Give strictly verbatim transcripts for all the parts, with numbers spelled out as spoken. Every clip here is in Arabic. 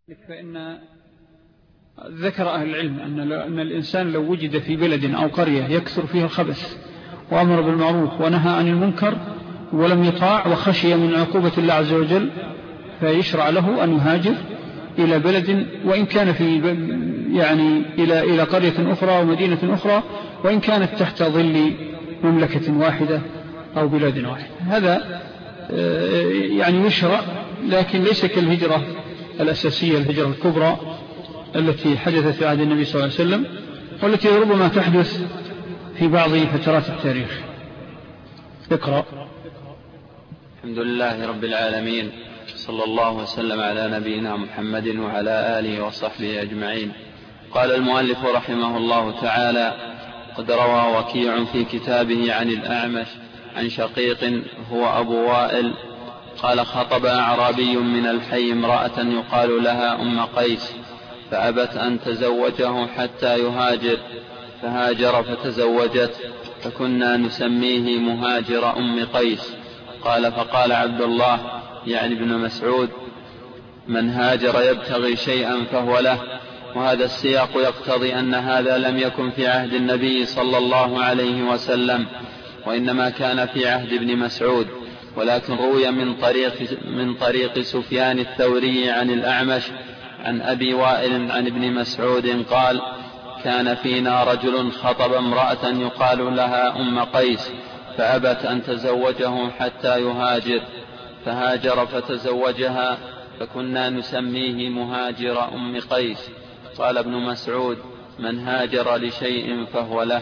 فإن ذكر أهل العلم أن, أن الإنسان لو وجد في بلد أو قرية يكثر فيها الخبث وأمر بالمعروف ونهى عن المنكر ولم يطاع وخشي من عقوبة الله عز وجل فيشرع له أن يهاجر إلى بلد وإن كان في يعني إلى إلى قرية أخرى ومدينة أخرى وإن كانت تحت ظل مملكة واحدة أو بلاد واحدة. هذا يعني يشرع، لكن ليس كالهجرة الأساسية الهجرة الكبرى التي حدثت في عهد النبي صلى الله عليه وسلم والتي ربما تحدث في بعض فترات التاريخ. اقرأ. الحمد لله رب العالمين، صلى الله وسلم على نبينا محمد وعلى آله وصحبه أجمعين. قال المؤلف رحمه الله تعالى: قد روى وكيع في كتابه عن الأعمش عن شقيق هو أبو وائل قال: خطب أعرابي من الحي امرأة يقال لها أم قيس فأبت أن تزوجه حتى يهاجر، فهاجر فتزوجت، فكنا نسميه مهاجر أم قيس. قال: فقال عبد الله يعني ابن مسعود: من هاجر يبتغي شيئا فهو له. وهذا السياق يقتضي أن هذا لم يكن في عهد النبي صلى الله عليه وسلم، وإنما كان في عهد ابن مسعود. ولكن روي من طريق, من طريق سفيان الثوري عن الأعمش عن أبي وائل عن ابن مسعود قال: كان فينا رجل خطب امرأة يقال لها أم قيس فأبت أن تزوجه حتى يهاجر، فهاجر فتزوجها، فكنا نسميه مهاجر أم قيس. قال ابن مسعود: من هاجر لشيء فهو له.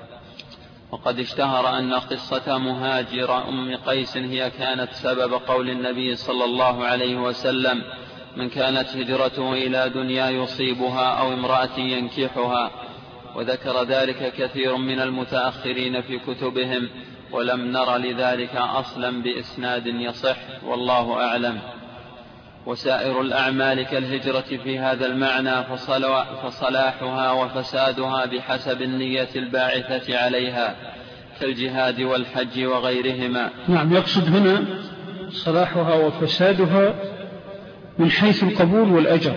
وقد اشتهر أن قصة مهاجر أم قيس هي كانت سبب قول النبي صلى الله عليه وسلم: من كانت هجرته إلى دنيا يصيبها أو امرأة ينكحها. وذكر ذلك كثير من المتأخرين في كتبهم، ولم نر لذلك أصلا بإسناد يصح، والله أعلم. وسائر الأعمال كالهجرة في هذا المعنى فصلاحها وفسادها بحسب النية الباعثة عليها كالجهاد والحج وغيرهما. نعم، يقصد هنا صلاحها وفسادها من حيث القبول والأجر،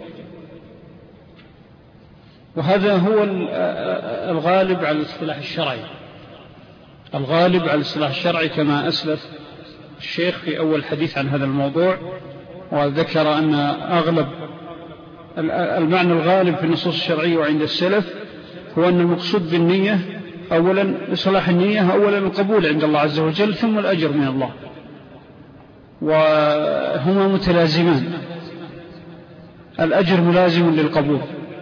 وهذا هو الغالب على الاصطلاح الشرعي، الغالب على الاصطلاح الشرعي كما أسلف الشيخ في أول حديث عن هذا الموضوع، وذكر أن أغلب المعنى الغالب في النصوص الشرعية وعند السلف هو أن المقصود بالنية أولا إصلاح النية أولا القبول عند الله عز وجل ثم الأجر من الله، وهما متلازمان. الأجر ملازم للقبول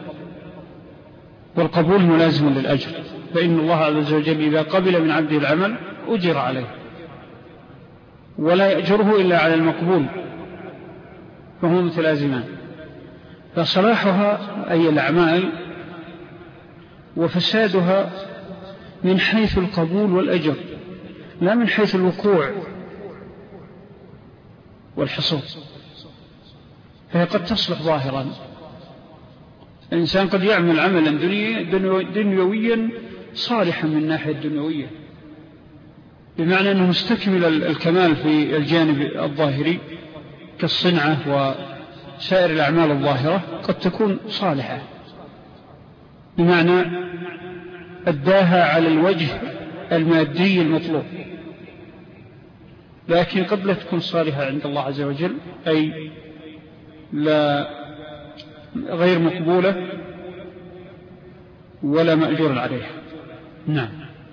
والقبول ملازم للأجر، فإن الله عز وجل إذا قبل من عبده العمل أجر عليه ولا يأجره إلا على المقبول، فهما متلازمان. فصلاحها أي الأعمال وفسادها من حيث القبول والأجر لا من حيث الوقوع والحصول. فهي قد تصلح ظاهرا، الإنسان قد يعمل عملا دنيويا صالحا من الناحية الدنيوية، بمعنى أنه مستكمل الكمال في الجانب الظاهري كالصنعة وسائر الأعمال الظاهرة قد تكون صالحة، بمعنى أداها على الوجه المادي المطلوب، لكن قد لا تكون صالحة عند الله عز وجل، أي لا غير مقبولة ولا مأجور عليها. نعم.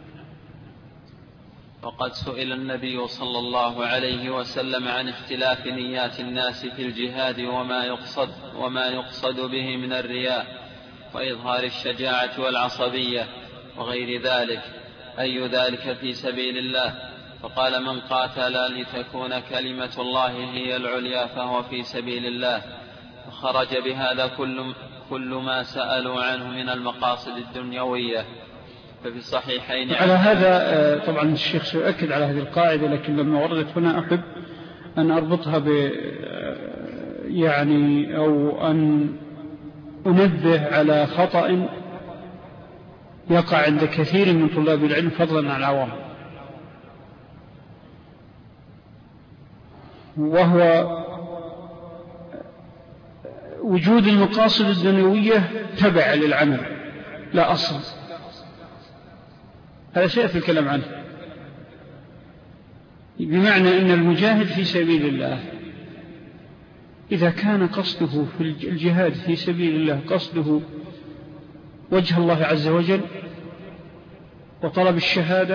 وقد سئل النبي صلى الله عليه وسلم عن اختلاف نيات الناس في الجهاد وما يقصد, وما يقصد به من الرياء وإظهار الشجاعة والعصبية وغير ذلك، أي ذلك في سبيل الله؟ فقال: من قاتل لتكون كلمة الله هي العليا فهو في سبيل الله. وخرج بهذا كل, كل ما سألوا عنه من المقاصد الدنيوية. ففي الصحيحين على هذا طبعا الشيخ سيؤكد على هذه القاعدة، لكن لما وردت هنا أحب أن أربطها ب يعني أو أن أنبه على خطأ يقع عند كثير من طلاب العلم فضلا عن العوام، وهو وجود المقاصد الدنيوية تبع للعمل لا أصل. هذا سيأتي الكلام عنه، بمعنى أن المجاهد في سبيل الله إذا كان قصده في الجهاد في سبيل الله قصده وجه الله عز وجل وطلب الشهادة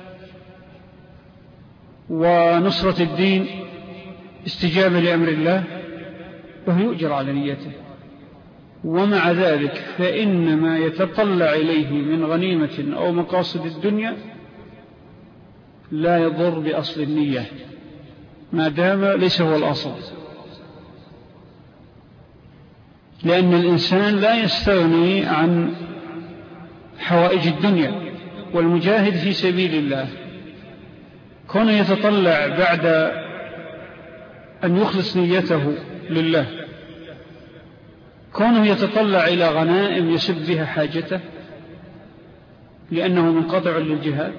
ونصرة الدين استجابة لأمر الله، فهو يؤجر على نيته. ومع ذلك فإن ما يتطلع إليه من غنيمة أو مقاصد الدنيا لا يضر بأصل النية ما دام ليس هو الأصل، لأن الإنسان لا يستغني عن حوائج الدنيا. والمجاهد في سبيل الله كونه يتطلع بعد أن يخلص نيته لله، كونه يتطلع إلى غنائم يسد بها حاجته لأنه منقطع للجهاد،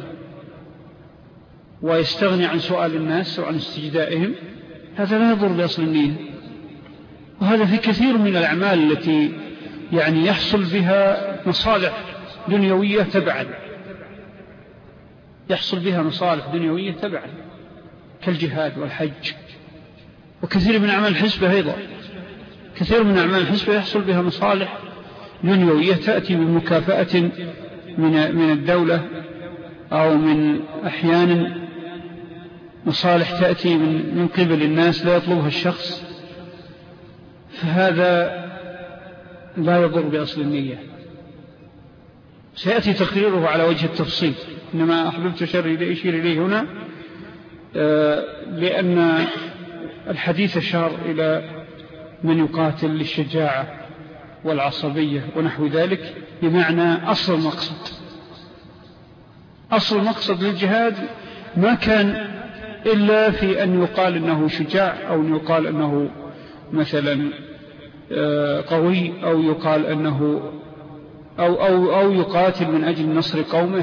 ويستغني عن سؤال الناس وعن استجدائهم، هذا لا يضر بأصل النية. وهذا في كثير من الأعمال التي يعني يحصل بها مصالح دنيوية تبعا، يحصل بها مصالح دنيوية تبعا كالجهاد والحج، وكثير من أعمال الحسبة أيضا، كثير من أعمال الحسبة يحصل بها مصالح دنيوية تأتي بمكافأة من من الدولة، أو من أحيانا مصالح تأتي من من قبل الناس لا يطلبها الشخص، فهذا لا يضر بأصل النية. سيأتي تقريره على وجه التفصيل، إنما أحببت شر أشير إليه هنا لأن الحديث أشار إلى من يقاتل للشجاعة والعصبية ونحو ذلك، بمعنى أصل المقصد. أصل المقصد للجهاد ما كان إلا في أن يقال أنه شجاع، أو أن يقال أنه مثلا قوي، أو يقال أنه أو, أو, أو يقاتل من أجل نصر قومه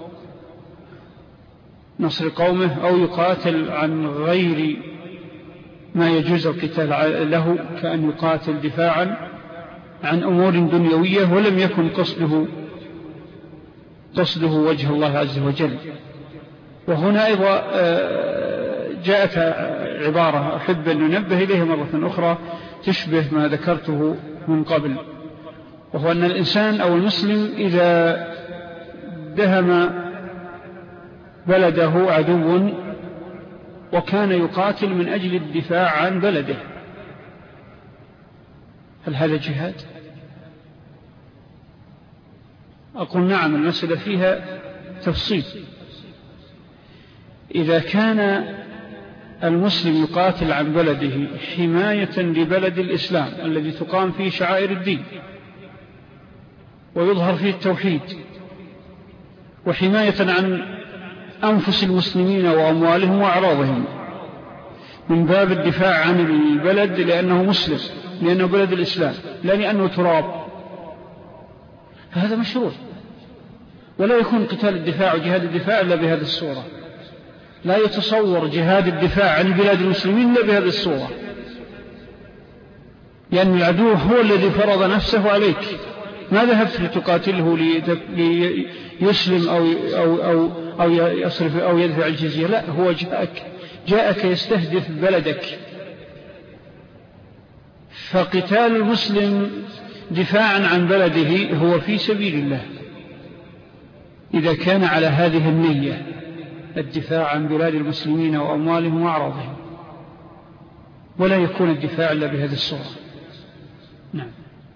نصر قومه أو يقاتل عن غير ما يجوز القتال له، كأن يقاتل دفاعا عن أمور دنيوية ولم يكن قصده قصده وجه الله عز وجل. وهنا أيضا جاءت عبارة أحب أن ننبه إليها مرة أخرى تشبه ما ذكرته من قبل، وهو أن الإنسان أو المسلم إذا دهم بلده عدو وكان يقاتل من أجل الدفاع عن بلده، هل هذا جهاد؟ أقول نعم، المسألة فيها تفصيل. إذا كان المسلم يقاتل عن بلده حماية لبلد الإسلام الذي تقام فيه شعائر الدين ويظهر فيه التوحيد، وحماية عن أنفس المسلمين وأموالهم وأعراضهم من باب الدفاع عن البلد لأنه مسلم، لأنه بلد الإسلام، لا لأنه تراب، هذا مشروع. ولا يكون قتال الدفاع وجهاد الدفاع إلا بهذه الصورة. لا يتصور جهاد الدفاع عن بلاد المسلمين إلا بهذه الصورة، لأن العدو هو الذي فرض نفسه عليك، ما ذهبت لتقاتله ليسلم أو, أو, أو, أو يصرف أو يدفع الجزية، لا، هو جاءك جاءك يستهدف بلدك. فقتال المسلم دفاعا عن بلده هو في سبيل الله إذا كان على هذه النية، الدفاع عن بلاد المسلمين وأموالهم وأعراضهم، ولا يكون الدفاع إلا بهذه الصورة. نعم.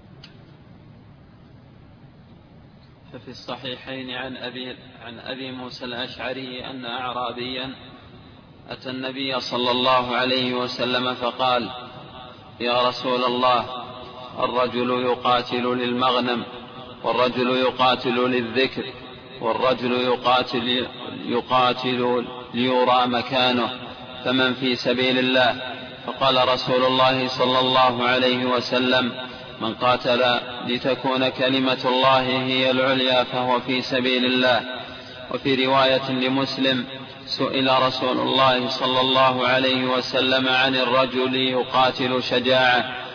ففي الصحيحين عن أبي, عن أبي موسى الأشعري أن أعرابيا أتى النبي صلى الله عليه وسلم فقال: يا رسول الله، الرجل يقاتل للمغنم، والرجل يقاتل للذكر، والرجل يقاتل, يقاتل ليرى مكانه، فمن في سبيل الله؟ فقال رسول الله صلى الله عليه وسلم: من قاتل لتكون كلمة الله هي العليا فهو في سبيل الله. وفي رواية لمسلم: سئل رسول الله صلى الله عليه وسلم عن الرجل يقاتل شجاعة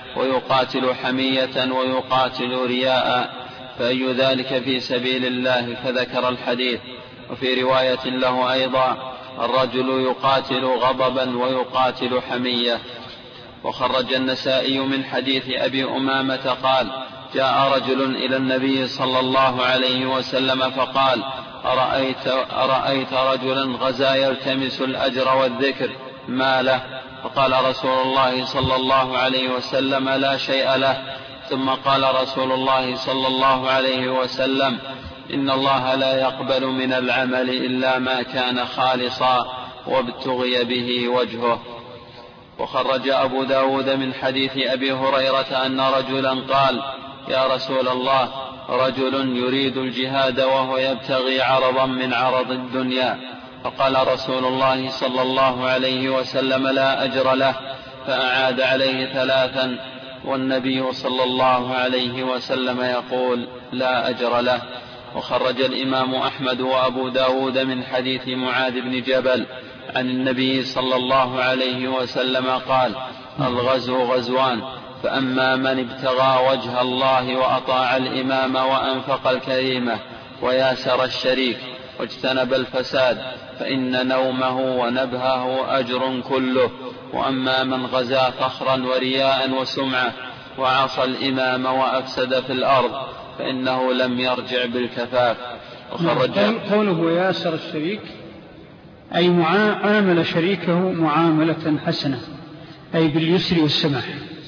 ويقاتل حمية ويقاتل رياء، فأي ذلك في سبيل الله؟ فذكر الحديث. وفي رواية له أيضا: الرجل يقاتل غضبا ويقاتل حمية. وخرج النسائي من حديث أبي أمامة قال: جاء رجل إلى النبي صلى الله عليه وسلم فقال: أرأيت, أرأيت رجلا غزا يلتمس الأجر والذكر، ما له؟ فقال رسول الله صلى الله عليه وسلم: لا شيء له. ثم قال رسول الله صلى الله عليه وسلم: إن الله لا يقبل من العمل إلا ما كان خالصا وابتغي به وجهه. وخرج أبو داود من حديث أبي هريرة أن رجلا قال: يا رسول الله، رجل يريد الجهاد وهو يبتغي عرضا من عرض الدنيا. فقال رسول الله صلى الله عليه وسلم: لا أجر له. فأعاد عليه ثلاثا، والنبي صلى الله عليه وسلم يقول: لا أجر له. وخرج الإمام أحمد وأبو داود من حديث معاذ بن جبل عن النبي صلى الله عليه وسلم قال: الغزو غزوان، فأما من ابتغى وجه الله وأطاع الإمام وأنفق الكريمة وياسر الشريك واجتنب الفساد فإن نومه ونبهه أجر كله. وأما من غزا فخرا ورياء وسمعة وعصى الإمام وأفسد في الأرض فإنه لم يرجع بالكفاف. وخرج قوله ياسر الشريك أي عامل شريكه معاملة حسنة، أي باليسر والسماح.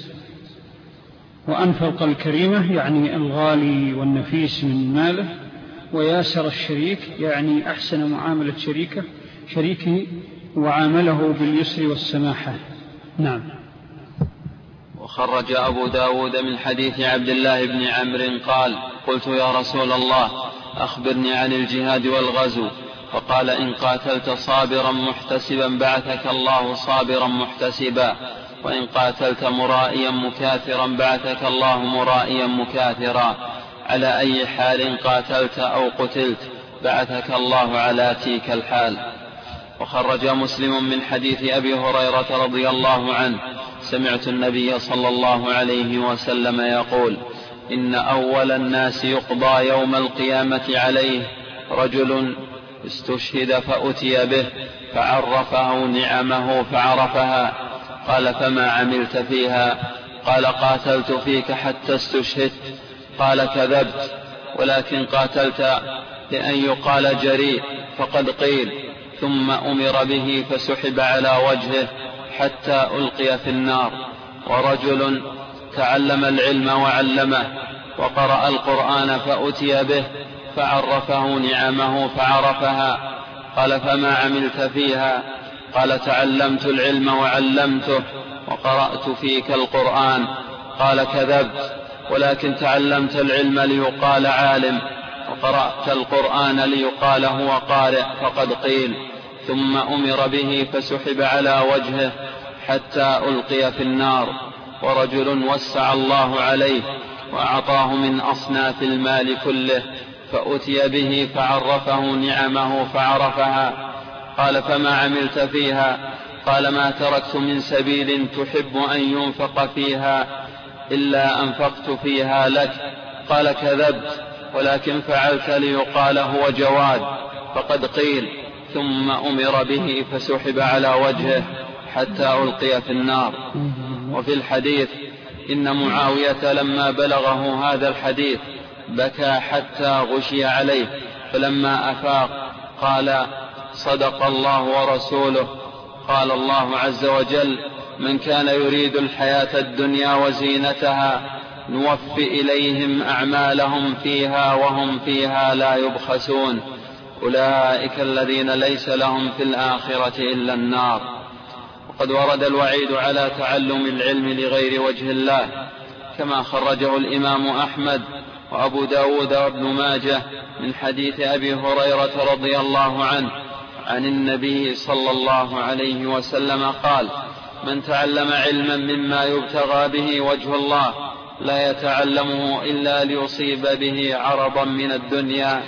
وأنفق الكريمة يعني الغالي والنفيس من ماله، وياسر الشريك يعني أحسن معاملة شريكه شريكه وعامله باليسر والسماحة. نعم. وخرج أبو داود من حديث عبد الله بن عمرو قال: قلت يا رسول الله، أخبرني عن الجهاد والغزو. فقال: إن قاتلت صابرا محتسبا بعثك الله صابرا محتسبا، وإن قاتلت مرائيا مكاثرا بعثك الله مرائيا مكاثرا. على أي حال قاتلت أو قتلت بعثك الله على تلك الحال. وخرج مسلم من حديث أبي هريرة رضي الله عنه: سمعت النبي صلى الله عليه وسلم يقول: إن أول الناس يقضى يوم القيامة عليه رجل استشهد فأتي به فعرفه نعمه فعرفها. قال: فما عملت فيها؟ قال: قاتلت فيك حتى استشهدت. قال: كذبت، ولكن قاتلت لأن يقال جريء، فقد قيل. ثم أمر به فسحب على وجهه حتى ألقي في النار. ورجل تعلم العلم وعلمه وقرأ القرآن فأتي به فعرفه نعمه فعرفها. قال: فما عملت فيها؟ قال: تعلمت العلم وعلمته وقرأت فيك القرآن. قال: كذبت، ولكن تعلمت العلم ليقال عالم، وقرأت القرآن ليقال هو قارئ، فقد قيل. ثم أمر به فسحب على وجهه حتى ألقي في النار. ورجل وسع الله عليه وأعطاه من أصناف المال كله فأتي به فعرفه نعمه فعرفها. قال: فما عملت فيها؟ قال: ما تركت من سبيل تحب أن ينفق فيها إلا أنفقت فيها لك. قال: كذبت، ولكن فعلت ليقال هو جواد، فقد قيل. ثم أمر به فسحب على وجهه حتى ألقي في النار. وفي الحديث: إن معاوية لما بلغه هذا الحديث بكى حتى غشي عليه، فلما أفاق قال: صدق الله ورسوله. قال الله عز وجل: من كان يريد الحياة الدنيا وزينتها نوف إليهم أعمالهم فيها وهم فيها لا يبخسون، أولئك الذين ليس لهم في الآخرة إلا النار. وقد ورد الوعيد على تعلم العلم لغير وجه الله، كما خرجه الإمام أحمد وأبو داود وابن ماجه من حديث أبي هريرة رضي الله عنه عن النبي صلى الله عليه وسلم قال: من تعلم علما مما يبتغى به وجه الله لا يتعلمه إلا ليصيب به عرضا من الدنيا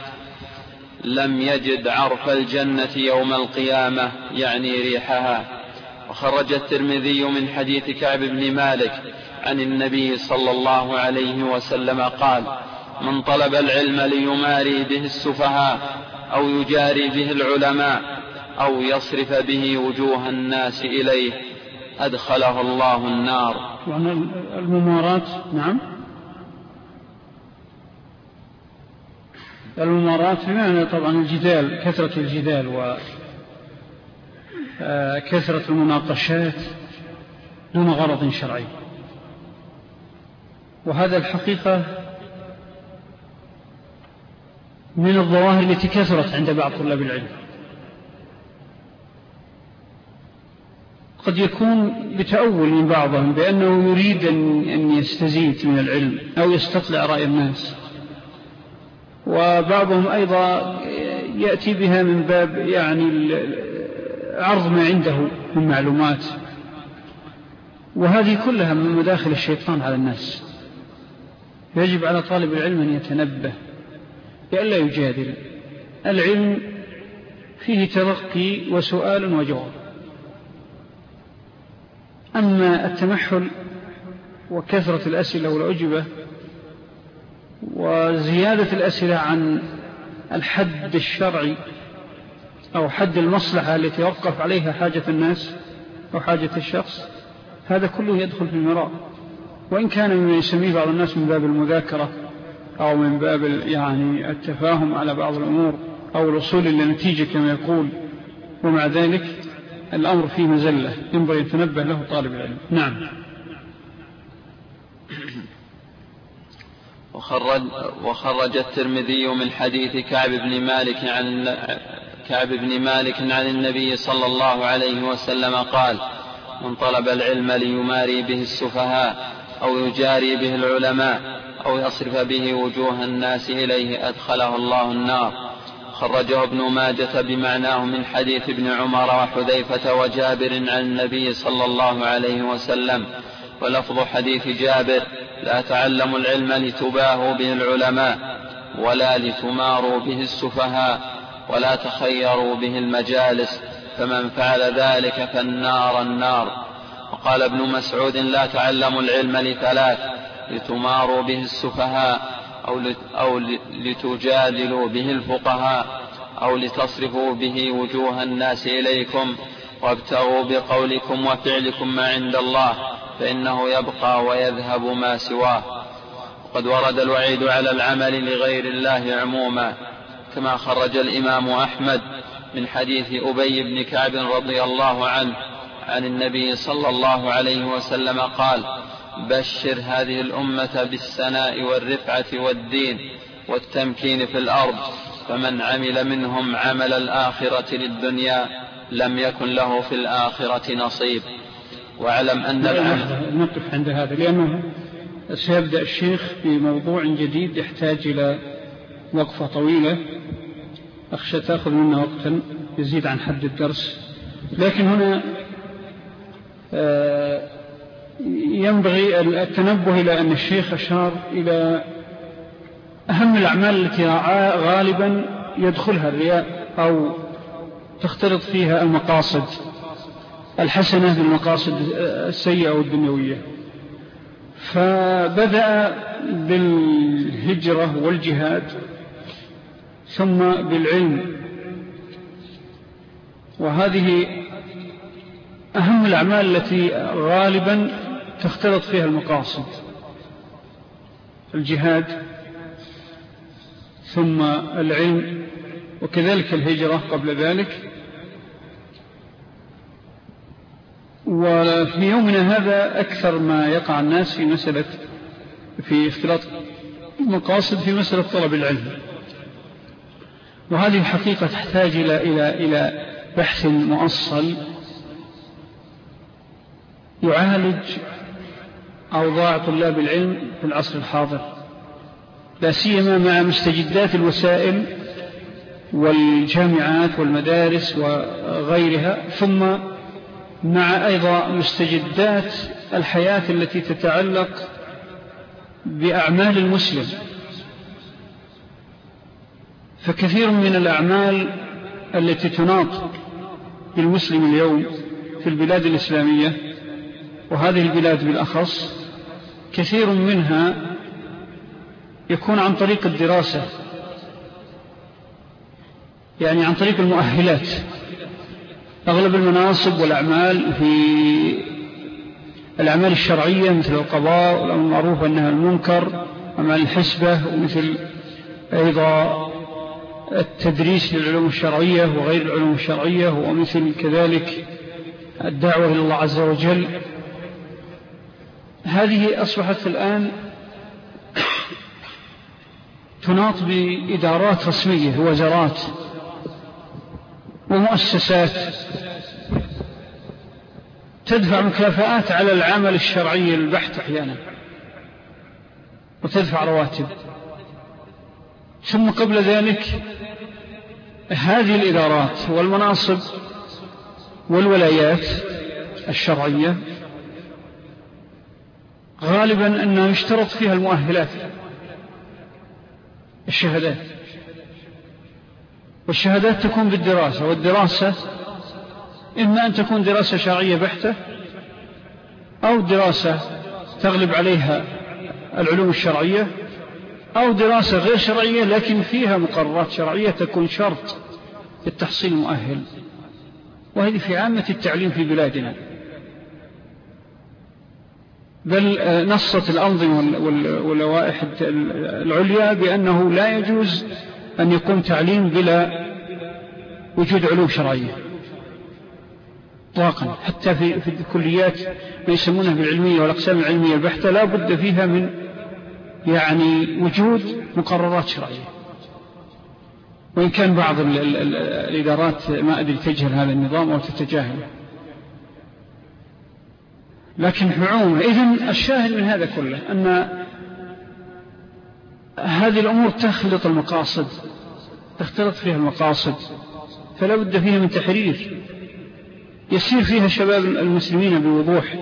لم يجد عرف الجنة يوم القيامة، يعني ريحها. وخرج الترمذي من حديث كعب بن مالك عن النبي صلى الله عليه وسلم قال: من طلب العلم ليماري به السفهاء أو يجاري به العلماء أو يصرف به وجوه الناس إليه أدخله الله النار. يعني الممارات، نعم، الممارات بمعنى طبعا الجدال، كثرة الجدال وكثرة المناقشات دون غرض شرعي. وهذا الحقيقة من الظواهر التي كثرت عند بعض طلاب العلم. قد يكون بتأول من بعضهم بأنه يريد أن يستزيد من العلم أو يستطلع رأي الناس، وبعضهم أيضا يأتي بها من باب يعني عرض ما عنده من معلومات، وهذه كلها من مداخل الشيطان على الناس. يجب على طالب العلم أن يتنبه لئلا يجادل. العلم فيه تلقي وسؤال وجواب، أما التمحل وكثرة الأسئلة والأجوبة وزيادة الأسئلة عن الحد الشرعي أو حد المصلحة التي يوقف عليها حاجة الناس أو حاجة الشخص، هذا كله يدخل في المراء، وإن كان مما يسميه بعض الناس من باب المذاكرة أو من باب يعني التفاهم على بعض الأمور أو الوصول إلى نتيجة كما يقول، ومع ذلك الأمر فيه مزلة ينبغي أن يتنبه له طالب العلم. نعم. وخرج, وخرج الترمذي من حديث كعب بن مالك عن كعب بن مالك عن النبي صلى الله عليه وسلم قال: من طلب العلم ليماري به السفهاء أو يجاري به العلماء أو يصرف به وجوه الناس إليه أدخله الله النار. خرجه ابن ماجة بمعناه من حديث ابن عمر وحذيفة وجابر عن النبي صلى الله عليه وسلم، ولفظ حديث جابر: لا تعلموا العلم لتباهوا به العلماء ولا لتماروا به السفهاء ولا تخيروا به المجالس، فمن فعل ذلك فالنار النار. وقال ابن مسعود: لا تعلموا العلم لثلاث: لتماروا به السفهاء أو لتجادلوا به الفقهاء أو لتصرفوا به وجوه الناس إليكم، وابتغوا بقولكم وفعلكم ما عند الله فإنه يبقى ويذهب ما سواه. وقد ورد الوعيد على العمل لغير الله عموما، كما خرج الإمام أحمد من حديث أبي بن كعب رضي الله عنه عن النبي صلى الله عليه وسلم قال: بشر هذه الأمة بالسناء والرفعة والدين والتمكين في الأرض، فمن عمل منهم عمل الآخرة للدنيا لم يكن له في الآخرة نصيب. واعلم أن العمل. نقف عند هذا لأنه سيبدأ الشيخ في موضوع جديد يحتاج إلى وقفة طويلة، أخشى تأخذ منا وقتا يزيد عن حد الدرس، لكن هنا ينبغي التنبه إلى أن الشيخ أشار إلى أهم الأعمال التي غالبا يدخلها الرياء أو تختلط فيها المقاصد الحسنة بالمقاصد السيئة والدنيوية. فبدأ بالهجرة والجهاد ثم بالعلم، وهذه أهم الأعمال التي غالبا تختلط فيها المقاصد: الجهاد ثم العلم وكذلك الهجرة قبل ذلك. وفي يومنا هذا أكثر ما يقع الناس في مسألة في اختلاط المقاصد في مسألة طلب العلم، وهذه الحقيقة تحتاج إلى إلى إلى بحث مؤصل يعالج أوضاع طلاب العلم في العصر الحاضر، لا سيما مع مستجدات الوسائل والجامعات والمدارس وغيرها، ثم مع أيضا مستجدات الحياة التي تتعلق بأعمال المسلم. فكثير من الأعمال التي تناط بالمسلم اليوم في البلاد الإسلامية، وهذه البلاد بالأخص، كثير منها يكون عن طريق الدراسة، يعني عن طريق المؤهلات. أغلب المناصب والأعمال في الأعمال الشرعية مثل القضاء والأمر بالمعروف والنهي عن المنكر، أعمال الحسبة، ومثل أيضا التدريس للعلوم الشرعية وغير العلوم الشرعية، ومثل كذلك الدعوة إلى الله عز وجل. هذه أصبحت الآن تناط بإدارات رسمية، وزارات ومؤسسات تدفع مكافآت على العمل الشرعي البحت أحيانا، وتدفع رواتب. ثم قبل ذلك هذه الإدارات والمناصب والولايات الشرعية غالبا أنه يشترط فيها المؤهلات، الشهادات، والشهادات تكون بالدراسة، والدراسة إما أن تكون دراسة شرعية بحتة، أو دراسة تغلب عليها العلوم الشرعية، أو دراسة غير شرعية لكن فيها مقررات شرعية تكون شرط للتحصيل المؤهل. وهذه في عامة التعليم في بلادنا، بل نصت الأنظمة واللوائح العليا بأنه لا يجوز أن يكون تعليم بلا وجود علوم شرعية طاقا. حتى في, في الكليات ما يسمونها بالعلمية والأقسام العلمية البحتة لا بد فيها من يعني وجود مقررات شرعية، وإن كان بعض ال ال ال الإدارات ما أدري تجهل هذا النظام أو تتجاهله، لكن بعموم. إذن الشاهد من هذا كله أن هذه الأمور تخلط المقاصد، تختلط فيها المقاصد، فلا بد فيها من تحرير يسير فيها شباب المسلمين بوضوح.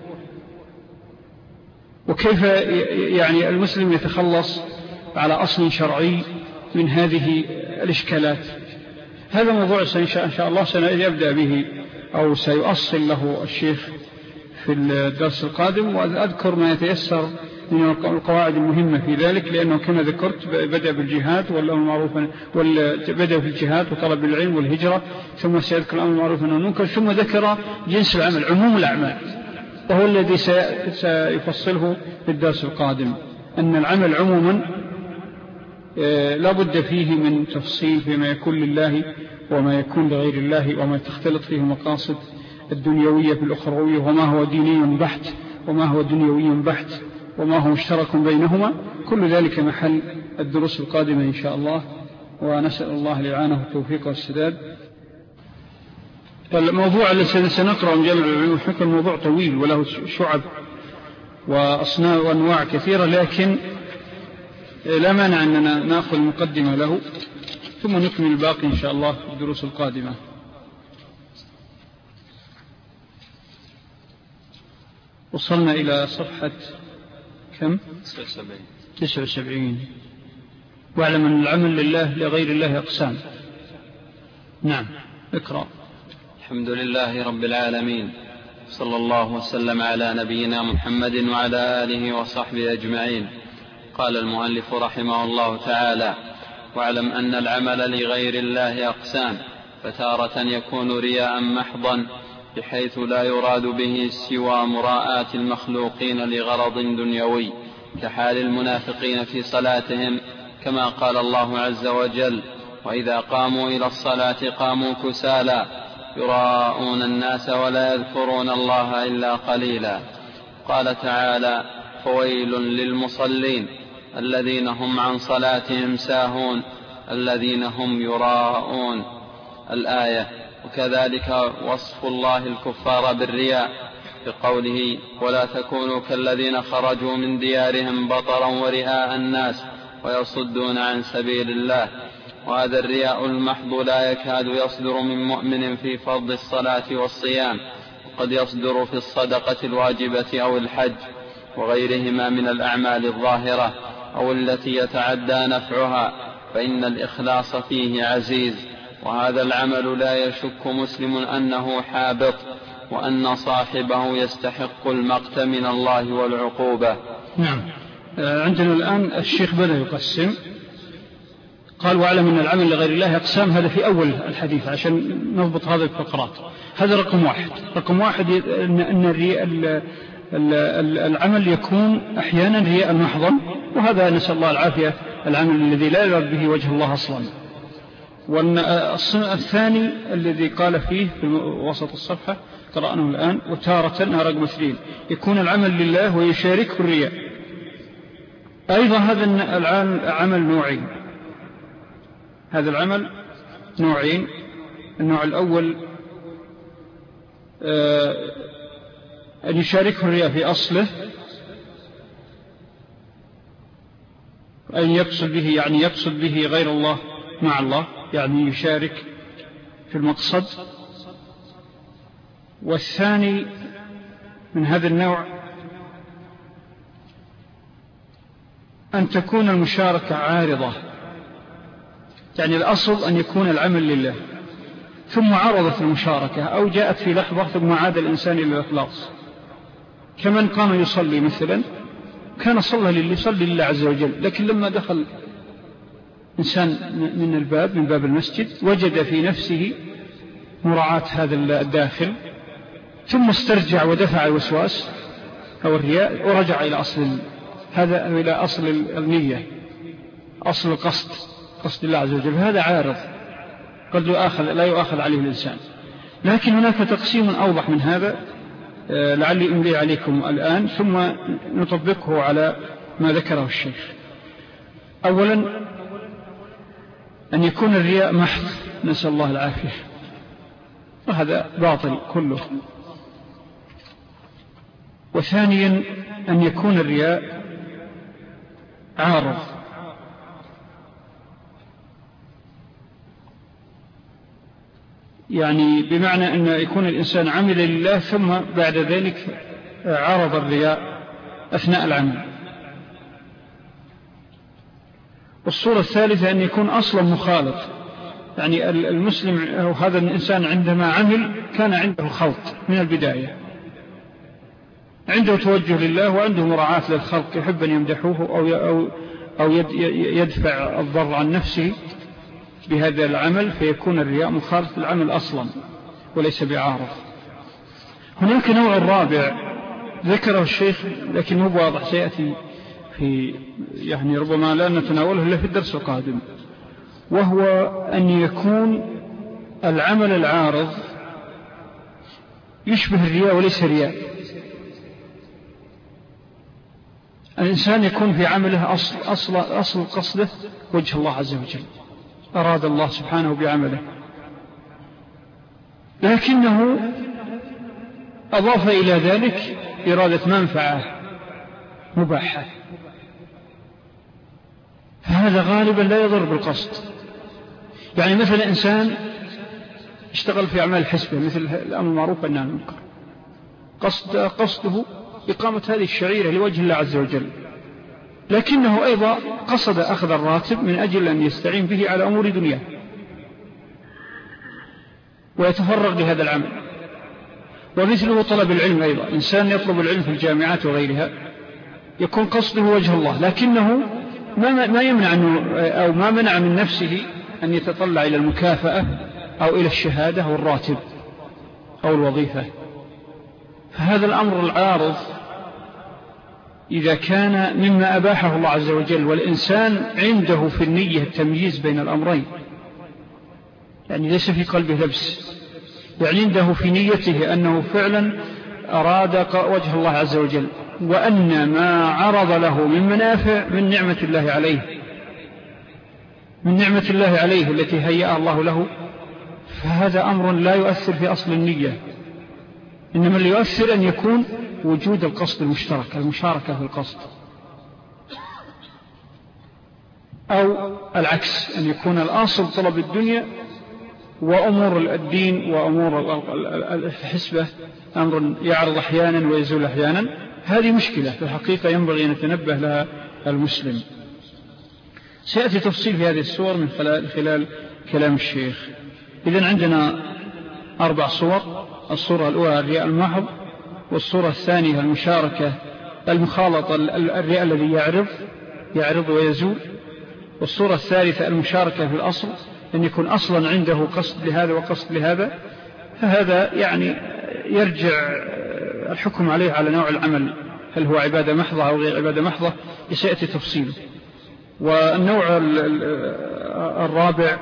وكيف يعني المسلم يتخلص على أصل شرعي من هذه الإشكالات. هذا موضوع إن شاء الله سنبدأ به أو سيؤصل له الشيخ في الدرس القادم، وأذكر ما يتيسر من القواعد المهمة في ذلك، لأنه كما ذكرت بدأ بالجهاد والأمر بالمعروف، بدأ في الجهاد وطلب العلم والهجرة، ثم سيذكر الأمر بالمعروف والنهي عن المنكر، ثم ذكر جنس العمل، عموم الأعمال، وهو الذي سيفصله في الدرس القادم. أن العمل عموما لا بد فيه من تفصيل فيما يكون لله وما يكون لغير الله، وما تختلط فيه المقاصد الدنيوية بالأخروية، وما هو ديني بحت وما هو دنيوي بحت وما هو مشترك بينهما. كل ذلك محل الدروس القادمة إن شاء الله، ونسأل الله الإعانة والتوفيق والسداد. الموضوع الذي سنقرأ من جامع العلوم والحكم موضوع طويل وله شعب وأصناف وأنواع كثيرة، لكن لا مانع أننا نأخذ مقدمة له ثم نكمل الباقي إن شاء الله في الدروس القادمة. وصلنا إلى صفحة كم؟ تسعة وسبعين. واعلم أن العمل لله لغير الله أقسام. نعم، اقرأ. الحمد لله رب العالمين، صلى الله وسلم على نبينا محمد وعلى آله وصحبه أجمعين. قال المؤلف رحمه الله تعالى: واعلم أن العمل لغير الله أقسام، فتارة يكون رياء محضا بحيث لا يراد به سوى مراءاة المخلوقين لغرض دنيوي، كحال المنافقين في صلاتهم، كما قال الله عز وجل: وإذا قاموا إلى الصلاة قاموا كسالى يراءون الناس ولا يذكرون الله إلا قليلا. قال تعالى: فويل للمصلين الذين هم عن صلاتهم ساهون الذين هم يراءون. الآية. وكذلك وصف الله الكفار بالرياء بقوله: ولا تكونوا كالذين خرجوا من ديارهم بطرا ورئاء الناس ويصدون عن سبيل الله. وهذا الرياء المحض لا يكاد يصدر من مؤمن في فرض الصلاة والصيام، وقد يصدر في الصدقة الواجبة أو الحج وغيرهما من الأعمال الظاهرة أو التي يتعدى نفعها، فإن الإخلاص فيه عزيز. وهذا العمل لا يشك مسلم أنه حابط، وأن صاحبه يستحق المقت من الله والعقوبة. نعم. عندنا الآن الشيخ بدأ يقسم، قال واعلم أن العمل لغير الله أقسام، هذا في أول الحديث عشان نضبط هذه الفقرات. هذا رقم واحد. رقم واحد أن العمل يكون أحيانا رياء محضا، وهذا نسأل الله العافية، العمل الذي لا يراد به وجه الله أصلا. والثاني الذي قال فيه في وسط الصفحة قرأناه الآن، وتارة رقم اثنين يكون العمل لله ويشاركه الرياء. أيضا هذا العمل نوعين، هذا العمل نوعين. النوع الأول أن يشاركه الرياء في أصله، أن يقصد به يعني يقصد به غير الله مع الله، يعني يشارك في المقصد. والثاني من هذا النوع أن تكون المشاركة عارضة، يعني الأصل أن يكون العمل لله ثم عرضت المشاركة أو جاءت في لحظة ثم عاد الإنسان إلى الإخلاص، كمن قام يصلي مثلا، كان صلى لله يصلي لله عز وجل، لكن لما دخل إنسان من الباب من باب المسجد وجد في نفسه مراعاة هذا الداخل، ثم استرجع ودفع الوسواس أو الرياء ورجع إلى أصل هذا إلى أصل النية، أصل القصد، قصد الله عز وجل. هذا عارض قد يؤاخذ لا يؤاخذ عليه الإنسان. لكن هناك تقسيم أوضح من هذا لعلي أملي عليكم الآن، ثم نطبقه على ما ذكره الشيخ. أولا أن يكون الرياء محض، نسأل الله العافية، وهذا باطل كله. وثانيا أن يكون الرياء عارض، يعني بمعنى أن يكون الإنسان عمل لله ثم بعد ذلك عرض الرياء أثناء العمل. والصورة الثالثة أن يكون أصلا مخالط، يعني المسلم أو هذا الإنسان عندما عمل كان عنده خلط من البداية، عنده توجه لله وعنده مراعاة للخلق، يحب أن يمدحوه أو أو يدفع الضر عن نفسه بهذا العمل، فيكون الرياء مخالط العمل أصلا وليس بعارض. هناك نوع رابع ذكره الشيخ لكن هو واضح، سيأتي في يعني ربما لا نتناوله إلا في الدرس القادم، وهو أن يكون العمل العارض يشبه الرياء وليس رياء. الإنسان يكون في عمله أصل, أصل, أصل قصده وجه الله عز وجل، أراد الله سبحانه بعمله، لكنه أضاف إلى ذلك إرادة منفعة مباحة، فهذا غالبا لا يضر بالقصد. يعني مثل إنسان اشتغل في أعمال الحسبة مثل الأمر المعروف والنهي عن المنكر، قصد قصده إقامة هذه الشعيرة لوجه الله عز وجل، لكنه أيضا قصد أخذ الراتب من أجل أن يستعين به على أمور دنياه ويتفرغ لهذا العمل. ومثله طلب العلم أيضا، إنسان يطلب العلم في الجامعات وغيرها يكون قصده وجه الله، لكنه ما يمنع أو ما منع من نفسه أن يتطلع إلى المكافأة أو إلى الشهادة أو الراتب أو الوظيفة. فهذا الأمر العارض إذا كان مما أباحه الله عز وجل والإنسان عنده في النية التمييز بين الأمرين، يعني ليس في قلبه لبس، يعني عنده في نيته أنه فعلا أراد وجه الله عز وجل، وأن ما عرض له من منافع من نعمة الله عليه من نعمة الله عليه التي هيأ الله له، فهذا أمر لا يؤثر في أصل النية، إنما اللي يؤثر أن يكون وجود القصد المشترك، المشاركة في القصد، أو العكس، أن يكون الأصل طلب الدنيا وأمور الدين وأمور الحسبة أمر يعرض أحيانا ويزول أحيانا. هذه مشكلة في الحقيقة ينبغي أن يتنبه لها المسلم. سيأتي تفصيل في هذه الصور من خلال, خلال كلام الشيخ. إذن عندنا أربع صور: الصورة الأولى الرياء المحض، والصورة الثانية المشاركة المخالطة الرياء الذي يعرض يعرض ويزول. والصورة الثالثة المشاركة في الأصل، أن يكون أصلا عنده قصد لهذا وقصد لهذا، فهذا يعني يرجع الحكم عليه على نوع العمل، هل هو عبادة محضة أو غير عبادة محضة، سيأتي تفصيله. والنوع الرابع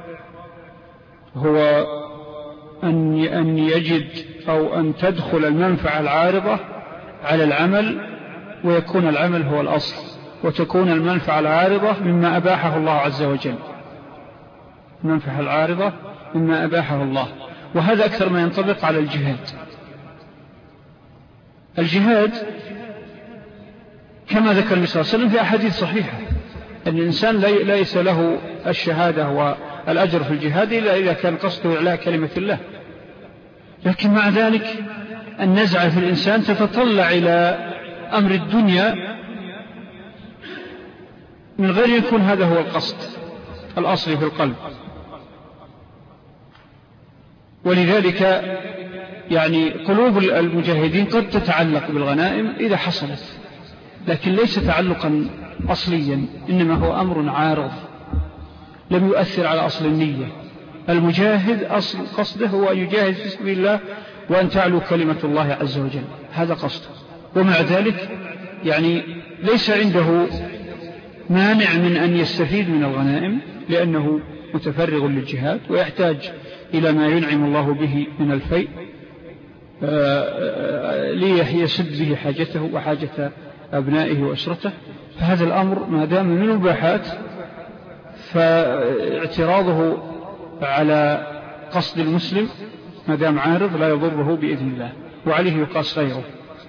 هو أن يجد أو أن تدخل المنفعة العارضة على العمل ويكون العمل هو الأصل، وتكون المنفعة العارضة مما أباحه الله عز وجل، المنفعة العارضة مما أباحه الله. وهذا أكثر ما ينطبق على الجهاد. الجهاد كما ذكر النبي صلى الله عليه وسلم في أحاديث صحيحة أن الإنسان ليس له الشهادة والأجر في الجهاد إلا إذا كان قصده إعلاء كلمة الله. لكن مع ذلك النزعة في الإنسان تتطلع إلى أمر الدنيا من غير يكون هذا هو القصد الأصلي في القلب. ولذلك يعني قلوب المجاهدين قد تتعلق بالغنائم إذا حصلت، لكن ليس تعلقا أصليا، إنما هو أمر عارض لم يؤثر على أصل النية. المجاهد أصل قصده هو أن يجاهد في سبيل الله وأن تعلو كلمة الله عز وجل، هذا قصده. ومع ذلك يعني ليس عنده مانع من أن يستفيد من الغنائم لأنه متفرغ للجهاد ويحتاج إلى ما ينعم الله به من الفيء ليسد به حاجته وحاجة أبنائه وأسرته. فهذا الأمر ما دام من المباحات فاعتراضه على قصد المسلم ما دام عارض لا يضره بإذن الله، وعليه يقاس غيره.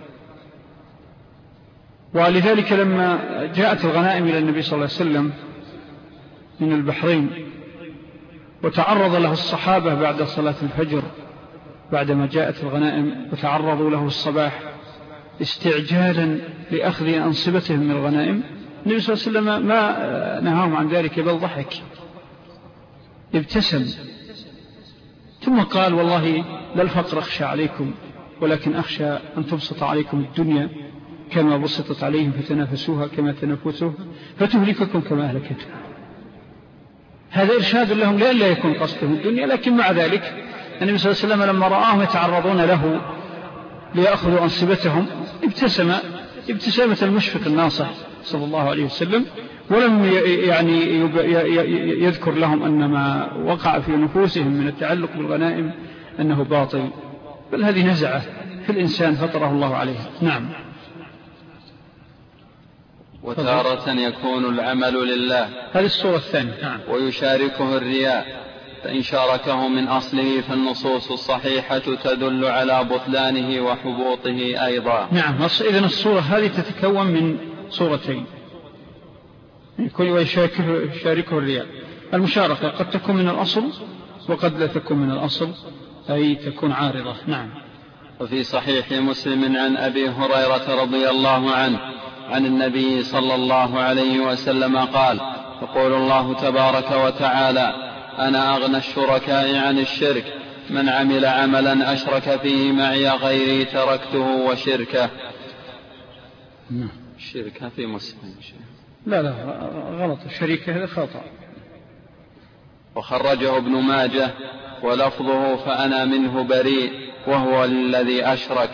ولذلك لما جاءت الغنائم إلى النبي صلى الله عليه وسلم من البحرين وتعرض له الصحابة بعد صلاة الفجر بعدما جاءت الغنائم وتعرضوا له الصباح استعجالا لأخذ أنصبتهم من الغنائم، النبي صلى الله عليه وسلم ما نهاهم عن ذلك بل ضحك، ابتسم، ثم قال: والله لا الفقر أخشى عليكم ولكن أخشى أن تبسط عليكم الدنيا كما بسطت عليهم فتنافسوها كما تنافسوها فتهلككم كما أهلكتهم. هذا إرشاد لهم لئلا يكون قصدهم الدنيا. لكن مع ذلك النبي صلى الله عليه وسلم لما رآهم يتعرضون له ليأخذوا أنصبتهم ابتسم ابتسامة المشفق الناصح صلى الله عليه وسلم، ولم يعني يذكر لهم أن ما وقع في نفوسهم من التعلق بالغنائم أنه باطل، بل هذه نزعة في الإنسان فطره الله عليها. نعم. وتارة يكون العمل لله، هذه الصورة الثانية. نعم. ويشاركه الرياء، فإن شاركه من أصله فالنصوص الصحيحة تدل على بطلانه وحبوطه أيضا. نعم. إذن الصورة هذه تتكون من صورتين، يكون ويشاركه الرياء. المشاركة قد تكون من الأصل وقد لا تكون من الأصل، أي تكون عارضة. نعم. وفي صحيح مسلم عن أبي هريرة رضي الله عنه عن النبي صلى الله عليه وسلم قال: يقول الله تبارك وتعالى: أنا أغنى الشركاء عن الشرك، من عمل عملا أشرك فيه معي غيري تركته وشركه. الشركة في مسلم. لا لا غلط، الشركة هذا خطأ. وخرجه ابن ماجه ولفظه: فأنا منه بريء وهو الذي أشرك.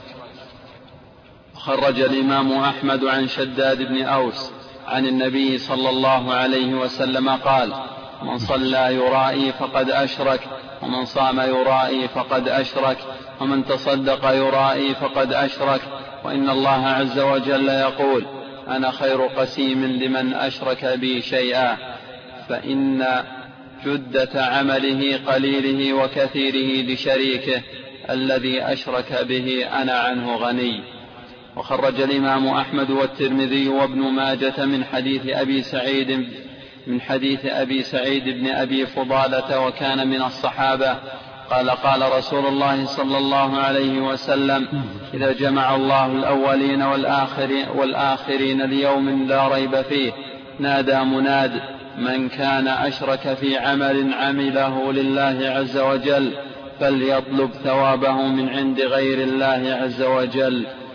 خرج الإمام أحمد عن شداد بن أوس عن النبي صلى الله عليه وسلم قال: من صلى يرائي فقد أشرك، ومن صام يرائي فقد أشرك، ومن تصدق يرائي فقد أشرك، وإن الله عز وجل يقول: أنا خير قسيم لمن أشرك بي شيئا، فإن جدة عمله قليله وكثيره لشريكه الذي أشرك به أنا عنه غني. وخرج الإمام أحمد والترمذي وابن ماجة من حديث أبي سعيد من حديث أبي سعيد بن أبي فضالة وكان من الصحابة قال: قال رسول الله صلى الله عليه وسلم: إذا جمع الله الأولين والآخرين, والآخرين ليوم لا ريب فيه نادى مناد: من كان أشرك في عمل عمله لله عز وجل فليطلب ثوابه من عند غير الله عز وجل،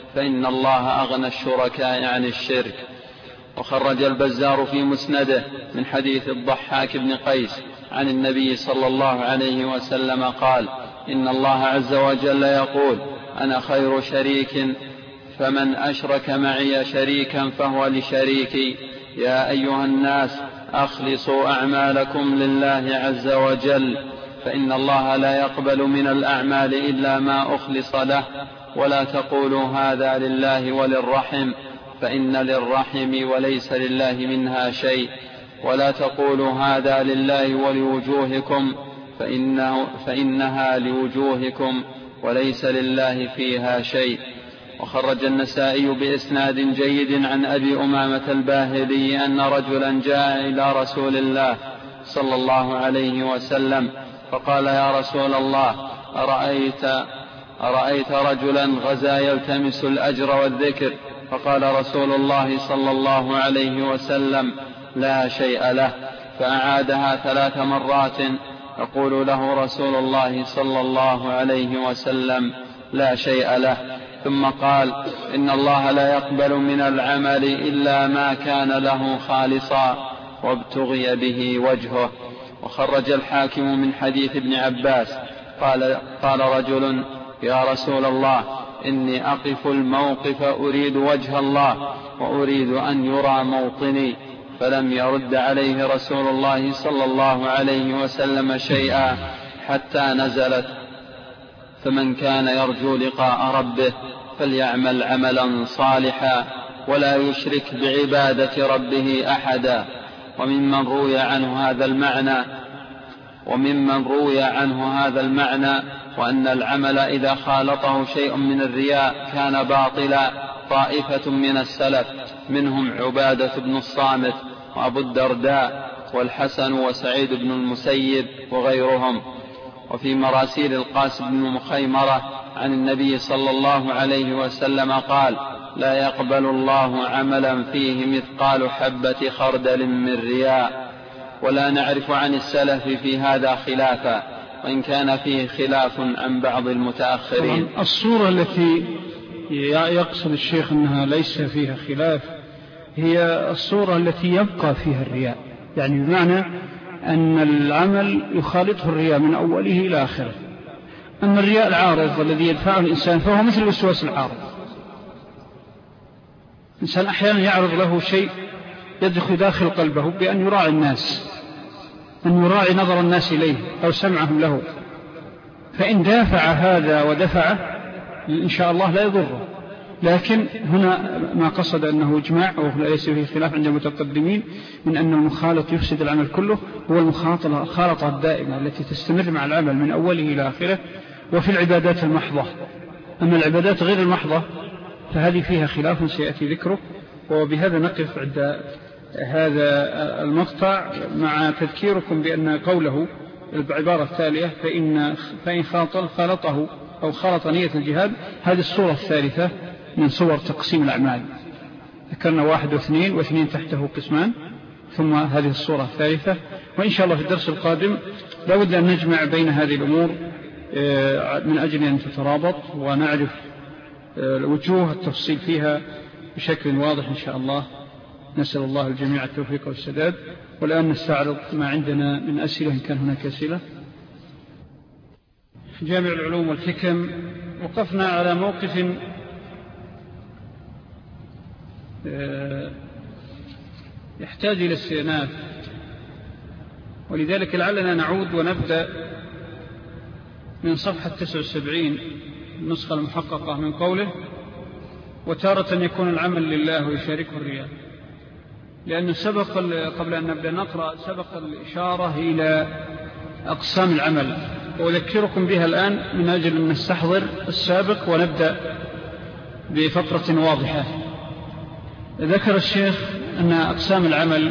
فإن الله أغنى الشركاء عن الشرك. وخرج البزار في مسنده من حديث الضحاك بن قيس عن النبي صلى الله عليه وسلم قال: إن الله عز وجل يقول: أنا خير شريك، فمن أشرك معي شريكا فهو لشريكي. يا أيها الناس أخلصوا أعمالكم لله عز وجل، فإن الله لا يقبل من الأعمال إلا ما أخلص له. ولا تقولوا هذا لله وللرحم، فإن للرحم وليس لله منها شيء. ولا تقولوا هذا لله ولوجوهكم، فإنه فإنها لوجوهكم وليس لله فيها شيء. وخرج النسائي بإسناد جيد عن أبي أمامة الباهلي أن رجلا جاء إلى رسول الله صلى الله عليه وسلم فقال: يا رسول الله، أرأيت, أرأيت رجلا غزا يلتمس الأجر والذكر؟ فقال رسول الله صلى الله عليه وسلم: لا شيء له. فأعادها ثلاث مرات يقول له رسول الله صلى الله عليه وسلم: لا شيء له. ثم قال: إن الله لا يقبل من العمل إلا ما كان له خالصا وابتغي به وجهه. وخرج الحاكم من حديث ابن عباس قال, قال رجل: يا رسول الله، إني أقف الموقف أريد وجه الله وأريد أن يرى موطني. فلم يرد عليه رسول الله صلى الله عليه وسلم شيئا حتى نزلت: فمن كان يرجو لقاء ربه فليعمل عملا صالحا ولا يشرك بعبادة ربه أحدا. وممن روي عنه هذا المعنى وممن روي عنه هذا المعنى وأن العمل إذا خالطه شيء من الرياء كان باطلا طائفة من السلف، منهم عبادة بن الصامت وأبو الدرداء والحسن وسعيد بن المسيب وغيرهم. وفي مراسيل القاسم بن مخيمرة عن النبي صلى الله عليه وسلم قال: لا يقبل الله عملا فيه مثقال حبة خردل من رياء. ولا نعرف عن السلف في هذا خلافا، وإن كان فيه خلاف عن بعض المتأخرين. الصورة التي يقصد الشيخ أنها ليس فيها خلاف هي الصورة التي يبقى فيها الرياء، يعني بمعنى أن العمل يخالطه الرياء من أوله إلى آخره. أما الرياء العارض الذي يدفعه الإنسان فهو مثل الوسواس العارض. الإنسان أحيانا يعرض له شيء يدخل داخل قلبه بأن يراعي الناس، أن يراعي نظر الناس إليه أو سمعهم له، فإن دافع هذا ودفعه إن شاء الله لا يضره. لكن هنا ما قصد أنه إجماع وليس فيه خلاف عند المتقدمين من أن المخالط يفسد العمل كله، هو المخالطة الدائمة التي تستمر مع العمل من أوله إلى آخره. وفي العبادات المحضة، أما العبادات غير المحضة فهذه فيها خلاف سيأتي ذكره. وبهذا نقف عند هذا المقطع مع تذكيركم بأن قوله العبارة التالية: فإن, فإن خاطل خلطه أو خلط نية الجهاد، هذه الصورة الثالثة من صور تقسيم الأعمال. ذكرنا واحد واثنين، واثنين تحته قسمان، ثم هذه الصورة الثالثة. وإن شاء الله في الدرس القادم لا بد أن نجمع بين هذه الأمور من أجل أن تترابط ونعرف وجوه التفصيل فيها بشكل واضح إن شاء الله. نسأل الله الجميع التوفيق والسداد. والآن نستعرض ما عندنا من أسئلة إن كان هناك أسئلة. في جامع العلوم والحكم وقفنا على موقف يحتاج إلى استئناف، ولذلك لعلنا نعود ونبدأ من صفحة تسعة وسبعين النسخة المحققة من قوله: وتارة يكون العمل لله ويشاركه الرياء. لأنه سبق قبل أن نبدأ نقرأ سبق الإشارة إلى أقسام العمل، وأذكركم بها الآن من أجل أن نستحضر السابق ونبدأ بفقرة واضحة. ذكر الشيخ أن أقسام العمل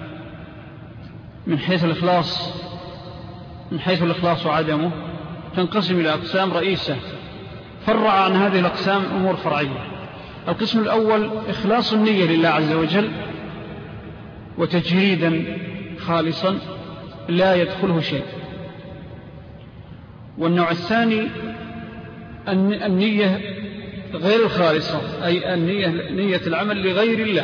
من حيث الإخلاص من حيث الإخلاص وعدمه تنقسم إلى أقسام رئيسة، فرع عن هذه الأقسام أمور فرعية. القسم الأول إخلاص النية لله عز وجل وتجريدا خالصا لا يدخله شيء. والنوع الثاني النية غير الخالصة، أي النية نية العمل لغير الله.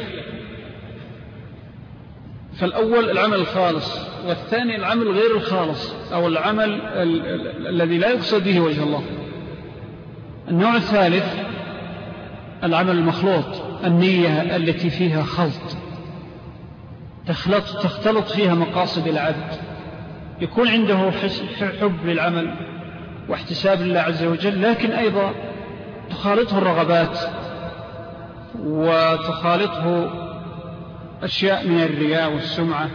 فالأول العمل الخالص، والثاني العمل غير الخالص أو العمل ال ال الذي لا يقصد به وجه الله. النوع الثالث العمل المخلوط، النية التي فيها خلط، تخلط تختلط فيها مقاصد العبد، يكون عنده حب للعمل واحتساب لله عز وجل، لكن أيضا تخالطه الرغبات وتخالطه أشياء من الرياء والسمعة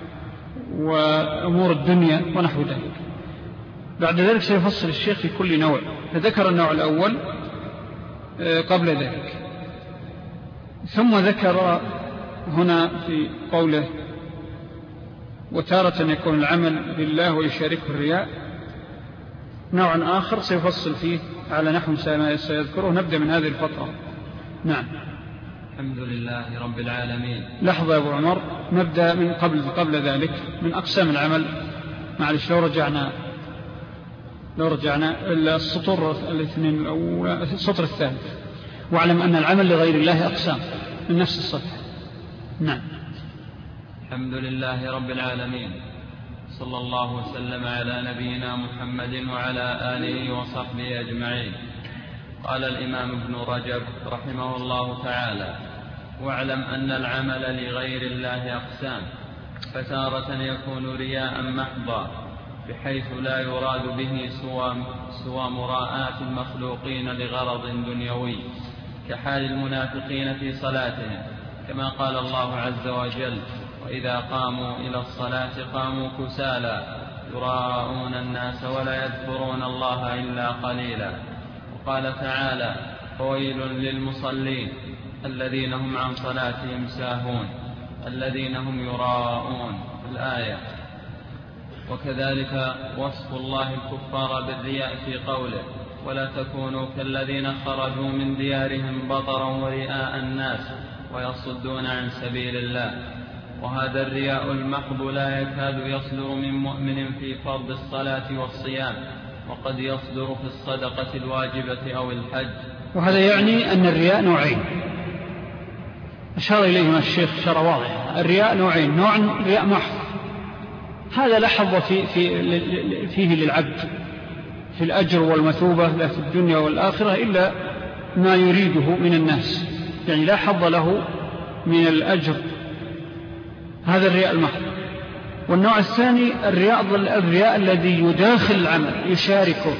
وأمور الدنيا ونحو ذلك. بعد ذلك سيفصل الشيخ في كل نوع، فذكر النوع الأول قبل ذلك، ثم ذكر هنا في قوله وتارة يكون العمل لله ويشاركه الرياء نوع آخر سيفصل فيه على نحو ما سيذكره. نبدأ من هذه الفترة. نعم. الحمد لله رب العالمين. لحظة يا أبو عمر، نبدأ من قبل قبل ذلك من أقسام العمل. معلش لو رجعنا لو رجعنا السطر الاثنين الأولى، السطر الثالث، واعلم أن العمل لغير الله أقسام من نفس الصفحة. نعم. الحمد لله رب العالمين، صلى الله وسلم على نبينا محمد وعلى آله وصحبه أجمعين. قال الإمام ابن رجب رحمه الله تعالى: واعلم أن العمل لغير الله أقسام، فتارة يكون رياء محضا بحيث لا يراد به سوى, سوى مراءات المخلوقين لغرض دنيوي، كحال المنافقين في صلاتهم، كما قال الله عز وجل: وإذا قاموا إلى الصلاة قاموا كسالى يراءون الناس ولا يذكرون الله إلا قليلا. وقال تعالى: فويل للمصلين الذين هم عن صلاتهم ساهون الذين هم يراءون الآية. وكذلك وصف الله الكفار بالرياء في قوله: ولا تكونوا كالذين خرجوا من ديارهم بطرا ورئاء الناس ويصدون عن سبيل الله. وهذا الرياء المحض لا يكاد يصدر من مؤمن في فرض الصلاة والصيام، وقد يصدر في الصدقة الواجبة أو الحج. وهذا يعني أن الرياء نوعين، أشار إليهما الشيخ شرع واضح. الرياء نوعين: نوع رياء محض، هذا لا حظ في في فيه للعبد في الأجر والمثوبة لا في الدنيا والآخرة إلا ما يريده من الناس، يعني لا حظ له من الأجر، هذا الرياء المحض. والنوع الثاني الرياء الرياء الذي يداخل العمل يشاركه،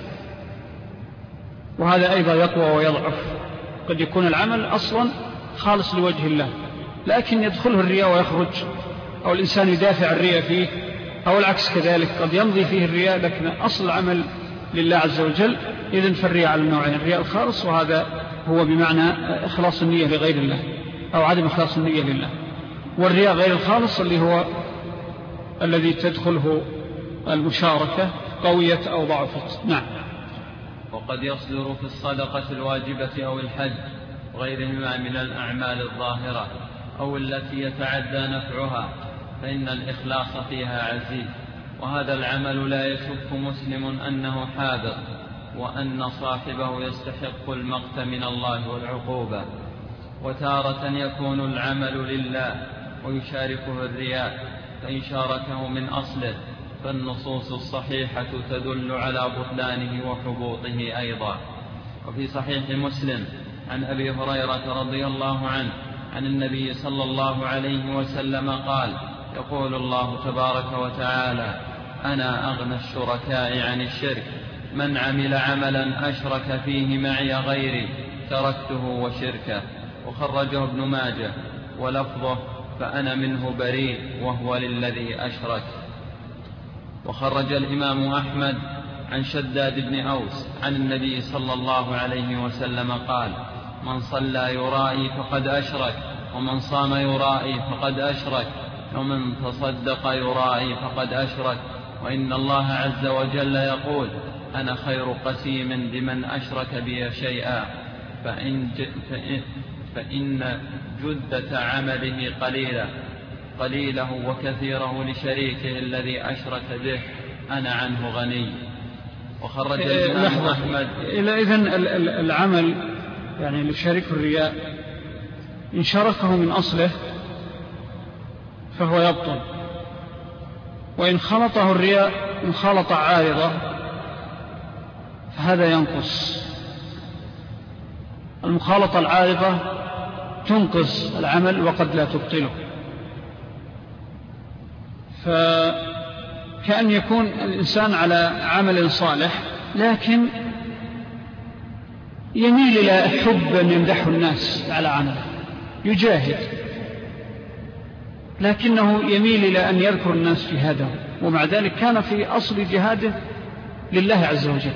وهذا أيضا يقوى ويضعف. قد يكون العمل أصلا خالص لوجه الله، لكن يدخله الرياء ويخرج، أو الإنسان يدافع الرياء فيه، أو العكس كذلك، قد يمضي فيه الرياء لكن أصل العمل لله عز وجل. إذن فالرياء على النوعين: الرياء الخالص، وهذا هو بمعنى إخلاص النية لغير الله أو عدم إخلاص النية لله، والرياء غير الخالص اللي هو الذي تدخله المشاركة قوية أو ضعفت. نعم. وقد يصدر في الصدقة الواجبة أو الحج وغيرهما من الأعمال الظاهرة أو التي يتعدى نفعها، فإن الإخلاص فيها عزيز، وهذا العمل لا يشك مسلم أنه حاذر، وأن صاحبه يستحق المقت من الله والعقوبة. وتارة يكون العمل لله ويشاركه الرياء، فإن شاركه من أصله فالنصوص الصحيحة تدل على بطلانه وحبوطه أيضا. وفي صحيح مسلم عن أبي هريرة رضي الله عنه عن النبي صلى الله عليه وسلم قال: يقول الله تبارك وتعالى: أنا أغنى الشركاء عن الشرك، من عمل عملا أشرك فيه معي غيري تركته وشركه. وخرجه ابن ماجه ولفظه: فأنا منه بريء وهو للذي أشرك. وخرج الإمام أحمد عن شداد بن أوس عن النبي صلى الله عليه وسلم قال: من صلى يرائي فقد أشرك، ومن صام يرائي فقد أشرك، ومن تصدق يرائي فقد أشرك. وإن الله عز وجل يقول: أنا خير قسيم لمن أشرك بي شيئا، فإن, فإن, فإن جدة عمله قليلة قليله وكثيره لشريكه الذي أشرك به أنا عنه غني. وخرج الإمام أحمد. إلى إذن العمل يعني اللي شاركه الرياء إن شاركه من أصله فهو يبطل، وإن خلطه الرياء مخالطة عارضة فهذا ينقص. المخالطة العارضة تنقص العمل وقد لا تبطله، فكأن يكون الإنسان على عمل صالح لكن يميل إلى حب أن يمدحه الناس على عمله، يجاهد لكنه يميل إلى أن يذكر الناس في هذا، ومع ذلك كان في أصل جهاده لله عز وجل.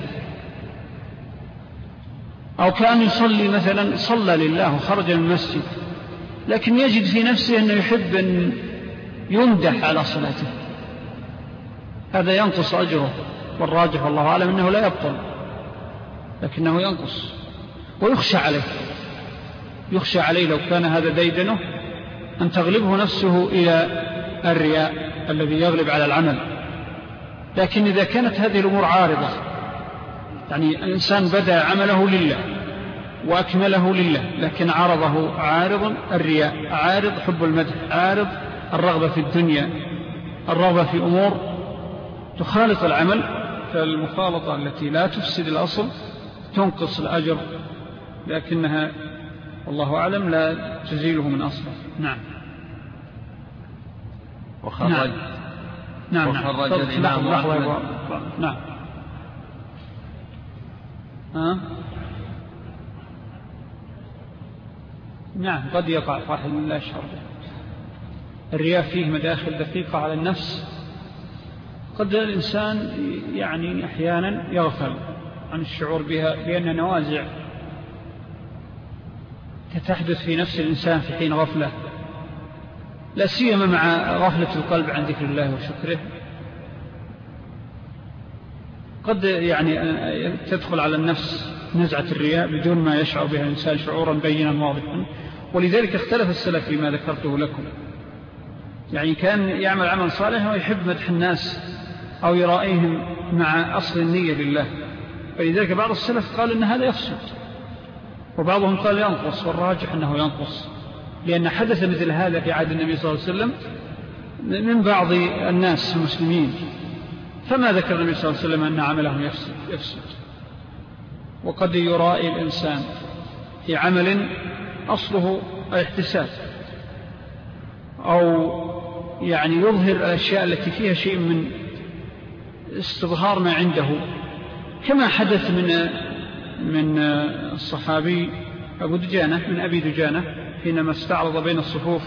أو كان يصلي مثلا، صلى لله وخرج من المسجد لكن يجد في نفسه أنه يحب أن يمدح على صلاته، هذا ينقص أجره، والراجح والله أعلم أنه لا يبطل لكنه ينقص ويخشى عليه، يخشى عليه لو كان هذا ديدنه أن تغلبه نفسه إلى الرياء الذي يغلب على العمل. لكن إذا كانت هذه الأمور عارضة، يعني الإنسان بدأ عمله لله وأكمله لله لكن عارضه عارض الرياء، عارض حب المدح، عارض الرغبة في الدنيا، الرغبة في أمور تخالط العمل، فالمخالطة التي لا تفسد الأصل تنقص الأجر لكنها والله أعلم لا تزيله من أصله. نعم. وخرج نعم. نعم. وخرج الإمام أحمد. نعم. ها؟ نعم قد يقع فرح من لا يشعر به. الرياء فيه مداخل دقيقة على النفس، قد الإنسان يعني أحيانا يغفل عن الشعور بها، لأن نوازع تتحدث في نفس الإنسان في حين غفلة، لا سيما مع غفلة القلب عن ذكر الله وشكره، قد يعني تدخل على النفس نزعة الرياء بدون ما يشعر بها الإنسان شعورا بينا واضحا. ولذلك اختلف السلف فيما ذكرته لكم، يعني كان يعمل عمل صالح ويحب مدح الناس أو يرائيهم مع أصل النية لله، فلذلك بعض السلف قال إن هذا يفسد، وبعضهم قال ينقص، والراجح أنه ينقص، لأن حدث مثل هذا في عهد النبي صلى الله عليه وسلم من بعض الناس المسلمين، فما ذكر النبي صلى الله عليه وسلم أن عمله يفسد, يفسد. وقد يرائي الإنسان في عمل أصله الاحتساب، أو يعني يظهر الأشياء التي فيها شيء من استظهار ما عنده، كما حدث من من الصحابي أبو دجانة من أبي دجانة حينما استعرض بين الصفوف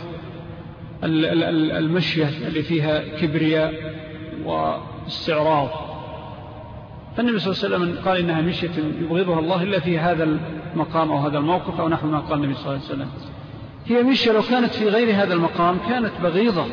المشية اللي فيها كبرياء واستعراض، فالنبي صلى الله عليه وسلم قال إنها مشية يبغضها الله إلا في هذا المقام أو هذا الموقف أو نحو ما قال النبي صلى الله عليه وسلم. هي مشية لو كانت في غير هذا المقام كانت بغيضة،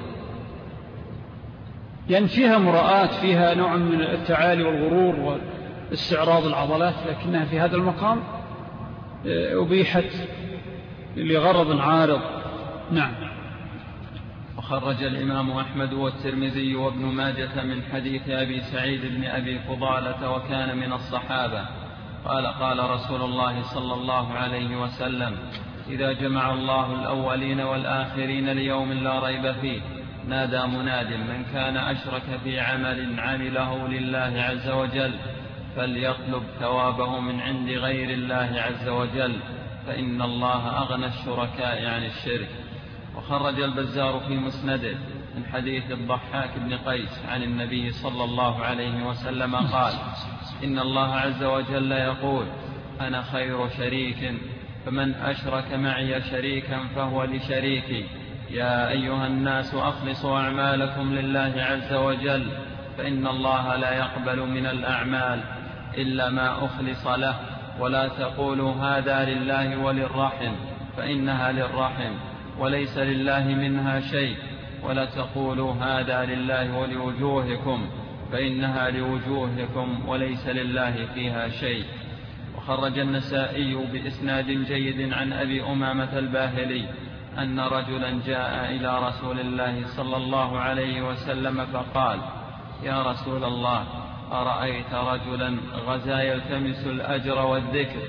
يعني فيها مراءات، فيها نوع من التعالي والغرور واستعراض العضلات، لكنها في هذا المقام أبيحت لغرض عارض. نعم. وخرج الإمام أحمد والترمذي وابن ماجة من حديث أبي سعيد بن أبي فضالة وكان من الصحابة قال قال رسول الله صلى الله عليه وسلم: إذا جمع الله الأولين والآخرين ليوم لا ريب فيه نادى مناد من كان أشرك في عمل عمله لله عز وجل فليطلب ثوابه من عند غير الله عز وجل فإن الله أغنى الشركاء عن الشرك. وخرج البزار في مسنده من حديث الضحاك بن قيس عن النبي صلى الله عليه وسلم قال: إن الله عز وجل يقول: أنا خير شريك، فمن أشرك معي شريكا فهو لشريكي. يا أيها الناس أخلصوا أعمالكم لله عز وجل، فإن الله لا يقبل من الأعمال إلا ما أخلص له، ولا تقولوا هذا لله وللرحم فإنها للرحم وليس لله منها شيء، ولا تقولوا هذا لله ولوجوهكم فإنها لوجوهكم وليس لله فيها شيء. وخرج النسائي بإسناد جيد عن أبي أمامة الباهلي أن رجلا جاء إلى رسول الله صلى الله عليه وسلم فقال: يا رسول الله، أرأيت رجلا غزا يلتمس الأجر والذكر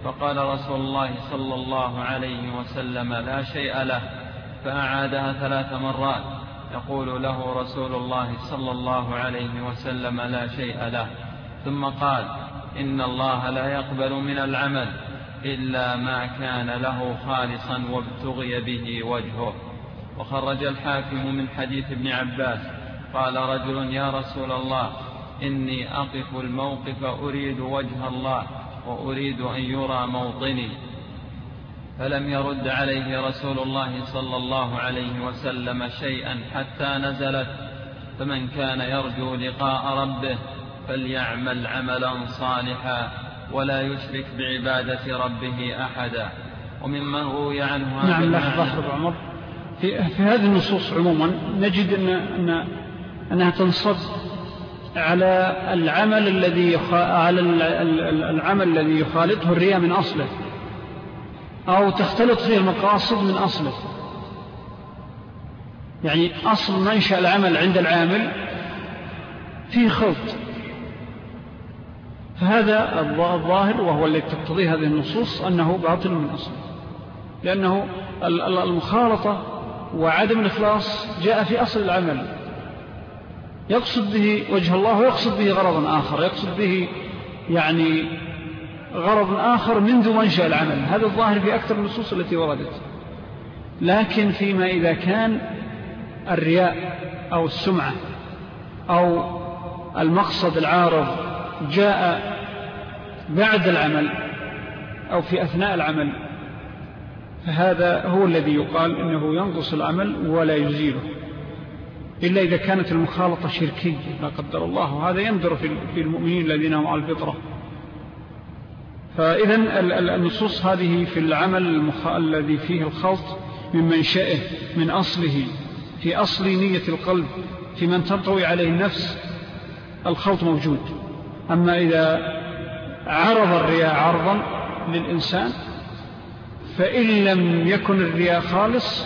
فقال رسول الله صلى الله عليه وسلم لا شيء له، فأعادها ثلاث مرات يقول له رسول الله صلى الله عليه وسلم لا شيء له، ثم قال إن الله لا يقبل من العمل إلا ما كان له خالصا وابتغي به وجهه. وخرج الحاكم من حديث ابن عباس قال رجل يا رسول الله إني أقف الموقف أريد وجه الله وأريد أن يرى موطني، فلم يرد عليه رسول الله صلى الله عليه وسلم شيئا حتى نزلت فمن كان يرجو لقاء ربه فليعمل عملا صالحا ولا يشرك بعبادة ربه أحدا. وممن روي عنه هذا نعم لحظة عمر في, في هذه النصوص عموما نجد أن أن أنها تنصب على العمل الذي يخ... على العمل الذي يخالطه الرياء من أصله أو تختلط فيه المقاصد من أصله. يعني أصل منشأ العمل عند العامل فيه خلط، فهذا الظاهر وهو الذي تقتضي هذه النصوص أنه باطل من أصله، لأنه المخالطة وعدم الإخلاص جاء في أصل العمل، يقصد به وجه الله ويقصد به غرض آخر، يقصد به يعني غرض آخر منذ منشأ العمل. هذا الظاهر في أكثر النصوص التي وردت. لكن فيما إذا كان الرياء أو السمعة أو المقصد العارض جاء بعد العمل أو في أثناء العمل، فهذا هو الذي يقال إنه ينقص العمل ولا يزيله، إلا إذا كانت المخالطة شركية لا قدر الله، وهذا يندر في المؤمنين الذين هم على الفطرة. فإذن النصوص هذه في العمل الذي فيه الخلط من منشأه من أصله في أصل نية القلب في من تنطوي عليه النفس الخلط موجود. أما إذا عرض الرياء عرضا للإنسان فإن لم يكن الرياء خالص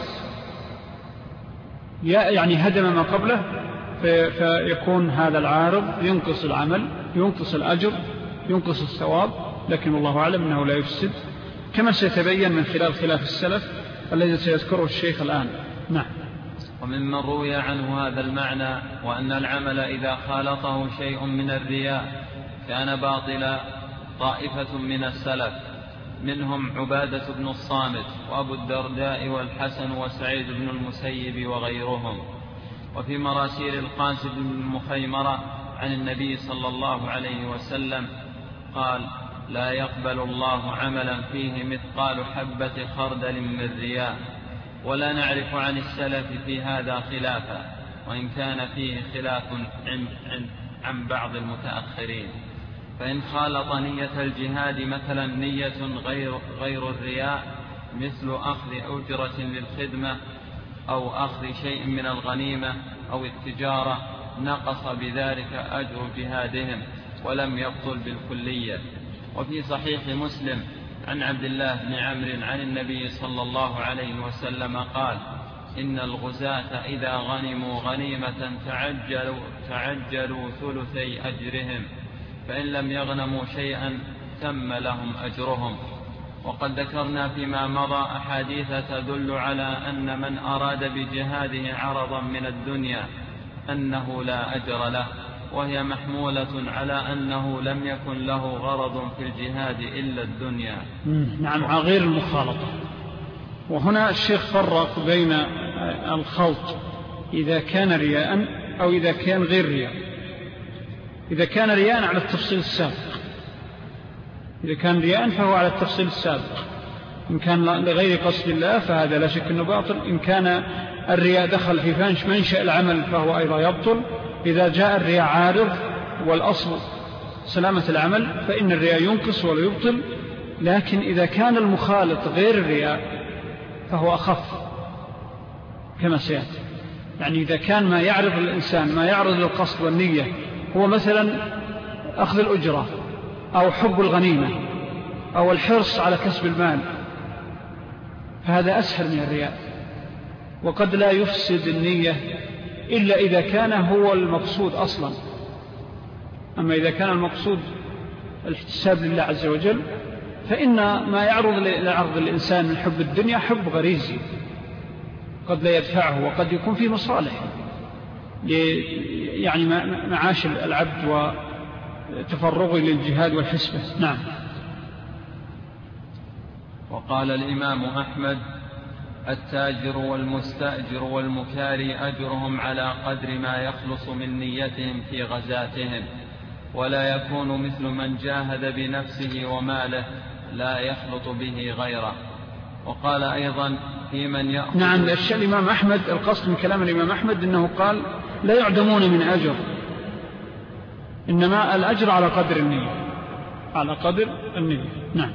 يعني هدم ما قبله، فيكون هذا العارض ينقص العمل ينقص الأجر ينقص الثواب، لكن الله أعلم أنه لا يفسد كما سيتبين من خلال خلاف السلف الذي سيذكره الشيخ الآن. نعم. وممن روي عنه هذا المعنى وأن العمل إذا خالطه شيء من الرياء كان باطلا طائفة من السلف، منهم عبادة بن الصامت وأبو الدرداء والحسن وسعيد بن المسيب وغيرهم. وفي مراسيل القاسم بن مخيمرة عن النبي صلى الله عليه وسلم قال لا يقبل الله عملا فيه مثقال حبة خردل من رياء. ولا نعرف عن السلف في هذا خلافا، وإن كان فيه خلاف عن بعض المتأخرين. فإن خالط نية الجهاد مثلا نية غير, غير الرياء مثل أخذ أجرة للخدمة أو أخذ شيء من الغنيمة أو التجارة نقص بذلك أجر جهادهم ولم يبطل بالكلية. وفي صحيح مسلم عن عبد الله بن عمرو عن النبي صلى الله عليه وسلم قال إن الغزاة إذا غنموا غنيمة تعجلوا, تعجلوا ثلثي أجرهم، فإن لم يغنموا شيئا تم لهم أجرهم. وقد ذكرنا فيما مضى أحاديث تدل على أن من أراد بجهاده عرضا من الدنيا أنه لا أجر له، وهي محمولة على أنه لم يكن له غرض في الجهاد إلا الدنيا. نعم، غير المخالطة. وهنا الشيخ فرق بين الخلط إذا كان رياء أو إذا كان غير رياء. إذا كان رياء على التفصيل السابق، إذا كان رياء فهو على التفصيل السابق. إن كان لغير قصد الله فهذا لا شك أنه باطل. إن كان الرياء دخل في فانش منشأ العمل فهو أيضا يبطل. إذا جاء الرياء عارض والأصل سلامة العمل فإن الرياء ينقص ولا يبطل. لكن إذا كان المخالط غير الرياء فهو أخف كما سيأتي. يعني إذا كان ما يعرض الإنسان ما يعرض للقصد والنية هو مثلا أخذ الأجرة أو حب الغنيمة أو الحرص على كسب المال، فهذا أسهل من الرياء، وقد لا يفسد النية إلا إذا كان هو المقصود أصلا. أما إذا كان المقصود الاحتساب لله عز وجل فإن ما يعرض لعرض الإنسان من حب الدنيا حب غريزي قد لا يدفعه، وقد يكون فيه مصالح يعني معاش العبد وتفرغه للجهاد والحسبة. نعم. وقال الإمام أحمد: التاجر والمستأجر والمكاري أجرهم على قدر ما يخلص من نيتهم في غزاتهم، ولا يكون مثل من جاهد بنفسه وماله لا يخلط به غيره. وقال أيضا: في من يأخذ. نعم، الإمام أحمد القصد من كلام الإمام أحمد أنه قال لا يعدمون من أجر، إنما الأجر على قدر النية، على قدر النية. نعم.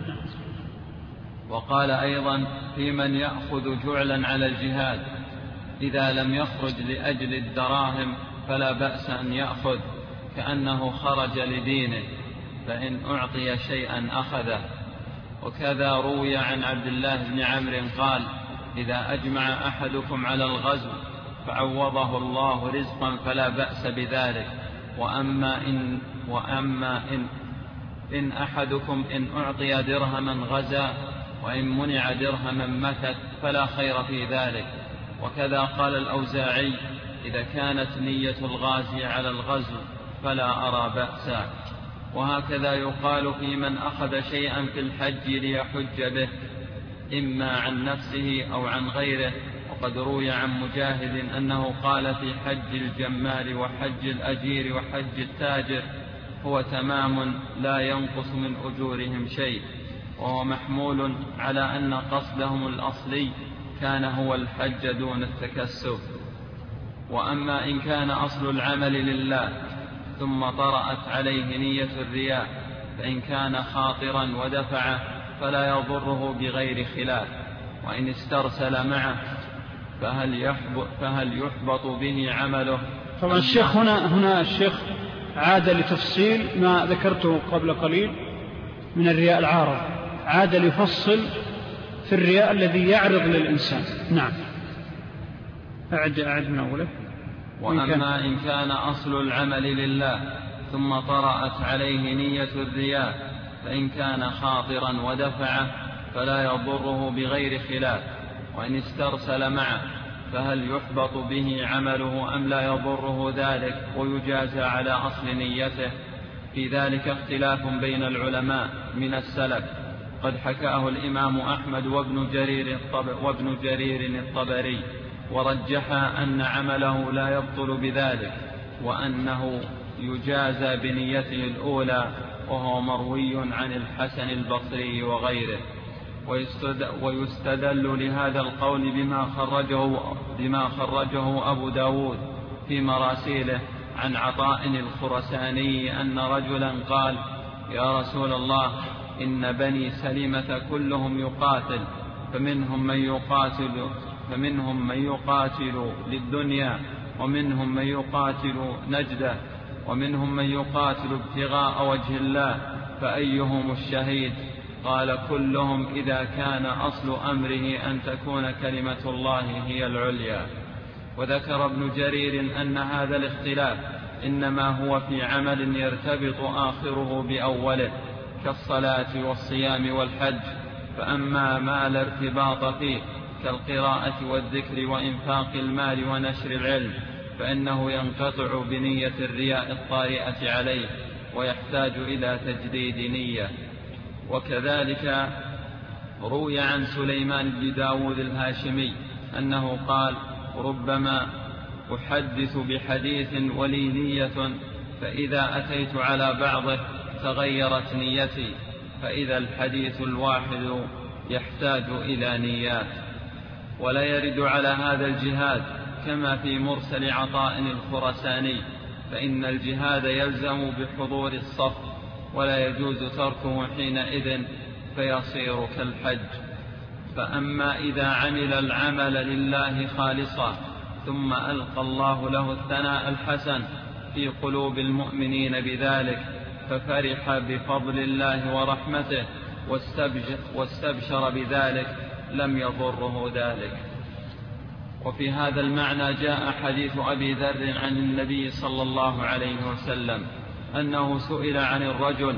وقال أيضا: في من يأخذ جعلا على الجهاد إذا لم يخرج لأجل الدراهم فلا بأس أن يأخذ كأنه خرج لدينه، فإن أعطي شيئا أخذه. وكذا روي عن عبد الله بن عمرو قال: إذا أجمع أحدكم على الغزو فعوضه الله رزقا فلا بأس بذلك، وأما إن, وأما إن, إن أحدكم إن أعطي درهما غزا وإن منع درهما مكث فلا خير في ذلك. وكذا قال الأوزاعي: إذا كانت نية الغازي على الغزو فلا أرى بأسا. وهكذا يقال في من أخذ شيئا في الحج ليحج به إما عن نفسه أو عن غيره. وقد روي عن مجاهد أنه قال في حج الجمال وحج الأجير وحج التاجر: هو تمام لا ينقص من أجورهم شيء. وهو محمول على أن قصدهم الأصلي كان هو الحج دون التكسب. وأما إن كان أصل العمل لله ثم طرأت عليه نية الرياء فإن كان خاطرا ودفعه فلا يضره بغير خلاف، وإن استرسل معه فهل يحبط, فهل يحبط به عمله. طبعا الشيخ هنا, هنا الشيخ عاد لتفصيل ما ذكرته قبل قليل من الرياء العارض، عاد ليفصل في الرياء الذي يعرض للإنسان. نعم. أعد أعد من أوله. وأما إن كان أصل العمل لله ثم طرأت عليه نية الرياء فإن كان خاطرا ودفعه فلا يضره بغير خلاف، وإن استرسل معه فهل يحبط به عمله أم لا يضره ذلك ويجازى على أصل نيته. في ذلك اختلاف بين العلماء من السلف، قد حكاه الإمام أحمد وابن جرير, وابن جرير الطبري، ورجح أن عمله لا يبطل بذلك وأنه يجازى بنيته الأولى، وهو مروي عن الحسن البصري وغيره. ويستدل لهذا القول بما خرجه, بما خرجه أبو داود في مراسيله عن عطاء الخرساني أن رجلا قال: يا رسول الله، إن بني سلمة كلهم يقاتل، فمنهم من يقاتل فمنهم من يقاتل للدنيا، ومنهم من يقاتل نجدة، ومنهم من يقاتل ابتغاء وجه الله، فأيهم الشهيد؟ قال: كلهم إذا كان أصل أمره أن تكون كلمة الله هي العليا. وذكر ابن جرير أن هذا الاختلاف إنما هو في عمل يرتبط آخره بأوله كالصلاة والصيام والحج، فأما ما لا ارتباط فيه كالقراءة والذكر وإنفاق المال ونشر العلم فإنه ينقطع بنية الرياء الطارئة عليه ويحتاج إلى تجديد نية. وكذلك روي عن سليمان بن داود الهاشمي أنه قال: ربما أحدث بحديث ولي نية فإذا أتيت على بعضه تغيرت نيتي، فإذا الحديث الواحد يحتاج إلى نيات. ولا يرد على هذا الجهاد كما في مرسل عطاء الخرساني، فإن الجهاد يلزم بحضور الصف ولا يجوز تركه حينئذ فيصير كالحج. فأما إذا عمل العمل لله خالصا ثم ألقى الله له الثناء الحسن في قلوب المؤمنين بذلك ففرح بفضل الله ورحمته واستبشر بذلك لم يضره ذلك. وفي هذا المعنى جاء حديث أبي ذر عن النبي صلى الله عليه وسلم أنه سئل عن الرجل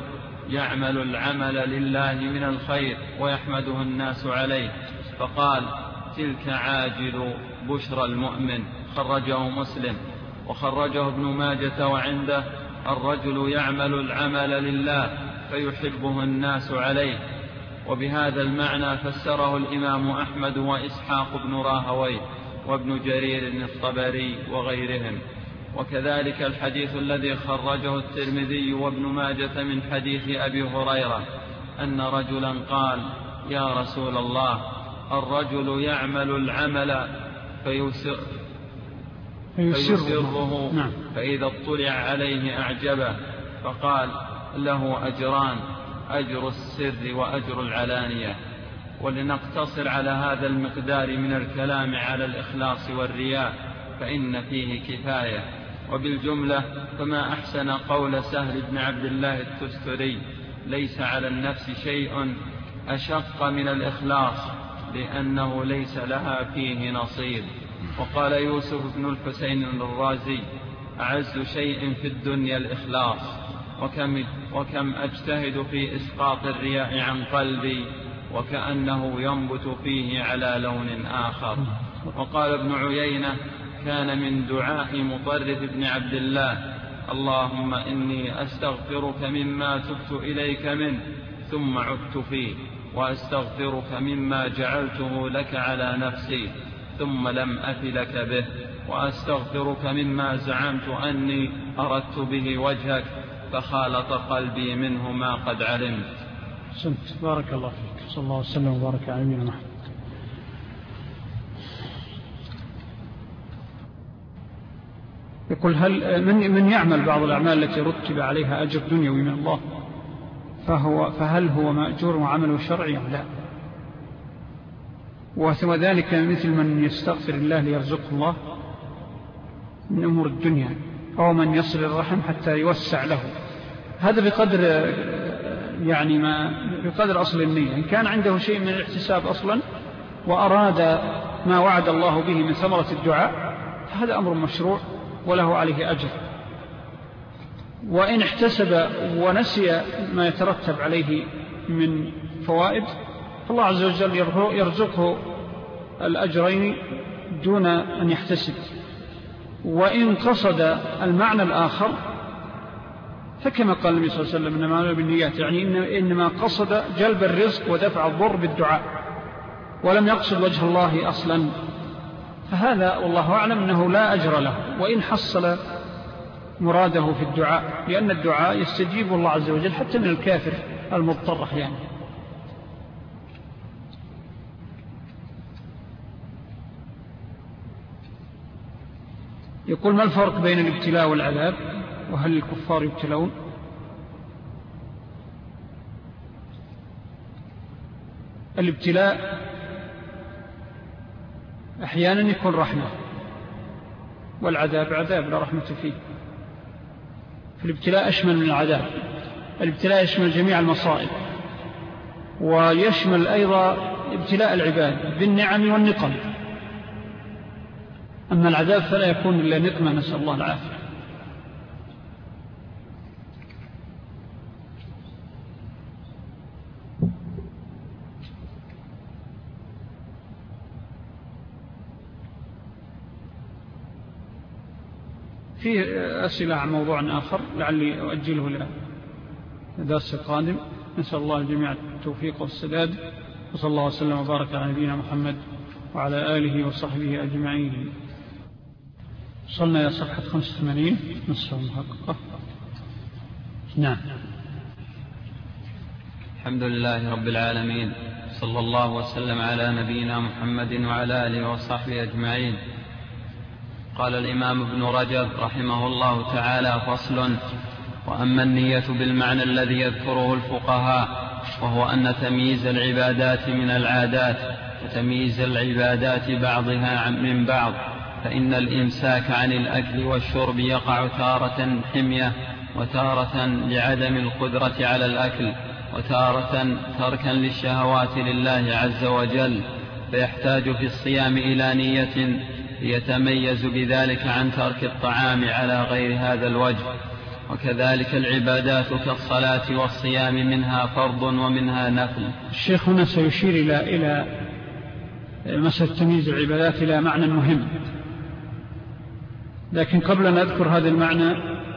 يعمل العمل لله من الخير ويحمده الناس عليه، فقال: تلك عاجل بشرى المؤمن. خرجه مسلم. وخرجه ابن ماجة وعنده: الرجل يعمل العمل لله فيحبه الناس عليه. وبهذا المعنى فسره الإمام أحمد وإسحاق بن راهويه وابن جرير الطبري وغيرهم. وكذلك الحديث الذي خرجه الترمذي وابن ماجة من حديث أبي هريرة أن رجلا قال: يا رسول الله، الرجل يعمل العمل فيسر فيسره نعم. فإذا اطلع عليه أعجبه، فقال: له أجران، أجر السر وأجر العلانية. ولنقتصر على هذا المقدار من الكلام على الإخلاص والرياء فإن فيه كفاية. وبالجملة فما أحسن قول سهل بن عبد الله التستري: ليس على النفس شيء أشق من الإخلاص لأنه ليس لها فيه نصيب. وقال يوسف بن الحسين الرازي: أعز شيء في الدنيا الإخلاص، وكم, وكم أجتهد في إسقاط الرياء عن قلبي وكأنه ينبت فيه على لون آخر. وقال ابن عيينة: كان من دعاء مطرف بن عبد الله: اللهم إني أستغفرك مما تبت إليك منه ثم عدت فيه، وأستغفرك مما جعلته لك على نفسي ثم لم أف لك به، وأستغفرك مما زعمت أني أردت به وجهك فخالط قلبي منه ما قد علمت. سنت. بارك الله فيك. صلى الله عليه وسلم وبارك على نبينا محمد. يقول: هل من من يعمل بعض الأعمال التي رتب عليها أجر دنيوي من الله فهو فهل هو مأجور وعمله شرعي أم لا؟ وثم ذلك مثل من يستغفر الله ليرزقه الله من أمور الدنيا، أو من يصل الرحم حتى يوسع له. هذا بقدر يعني ما بقدر أصل النية. إن كان عنده شيء من الاحتساب أصلا وأراد ما وعد الله به من ثمرة الدعاء فهذا أمر مشروع وله عليه أجر. وإن احتسب ونسي ما يترتب عليه من فوائد فالله عز وجل يرزقه الأجرين دون أن يحتسب. وإن قصد المعنى الآخر فكما قال النبي صلى الله عليه وسلم: إنما بالنيات، يعني إنما قصد جلب الرزق ودفع الضر بالدعاء ولم يقصد وجه الله أصلا، فهذا والله أعلم أنه لا أجر له وإن حصل مراده في الدعاء، لأن الدعاء يستجيب الله عز وجل حتى من الكافر المضطر أحيانا. يقول: ما الفرق بين الابتلاء والعذاب؟ وهل الكفار يبتلون؟ الابتلاء أحيانا يكون رحمة، والعذاب عذاب لا رحمة فيه. فالابتلاء أشمل من العذاب. الابتلاء يشمل جميع المصائب، ويشمل أيضا ابتلاء العباد بالنعم والنقم. أما العذاب فلا يكون إلا نقمة، نسأل الله العافية. في أسئلة عن موضوع آخر لعلي أؤجله لدرس القادم. نسأل الله الجميع التوفيق والسداد، وصلى الله وسلم وبارك على نبينا محمد وعلى آله وصحبه أجمعين. وصلنا إلى صفحة خمسة وثمانين نصف المحققة. نعم. الحمد لله رب العالمين، صلى الله وسلم على نبينا محمد وعلى آله وصحبه أجمعين. قال الإمام ابن رجب رحمه الله تعالى: فصل. وأما النية بالمعنى الذي يذكره الفقهاء، وهو أن تمييز العبادات من العادات وتمييز العبادات بعضها من بعض، فإن الإمساك عن الأكل والشرب يقع تارة حمية، وتارة لعدم القدرة على الأكل، وتارة تركا للشهوات لله عز وجل، فيحتاج في الصيام إلى نية يتميز بذلك عن ترك الطعام على غير هذا الوجه. وكذلك العبادات كالصلاة والصيام منها فرض ومنها نفل. الشيخ هنا سيشير إلى إلى مسألة تمييز العبادات إلى معنى مهم، لكن قبل أن أذكر هذا المعنى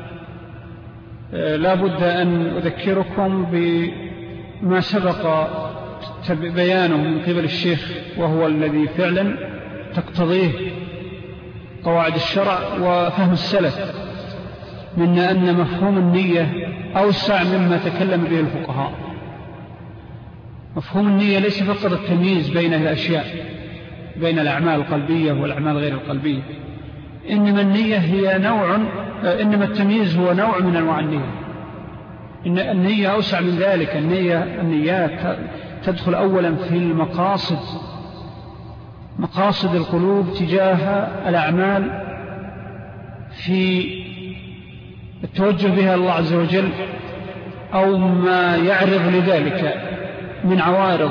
لا بد أن أذكركم بما سبق بيانه من قبل الشيخ، وهو الذي فعلا تقتضيه قواعد الشرع وفهم السلف، من أن مفهوم النية أوسع مما تكلم به الفقهاء. مفهوم النية ليس فقط التمييز بين الأشياء، بين الأعمال القلبية والأعمال غير القلبية، إنما النية هي نوع، إنما التمييز هو نوع من أنواع النية. إن النية أوسع من ذلك. النية النيات تدخل أولا في المقاصد، مقاصد القلوب تجاه الأعمال، في التوجه بها الله عز وجل أو ما يعرض لذلك من عوارض،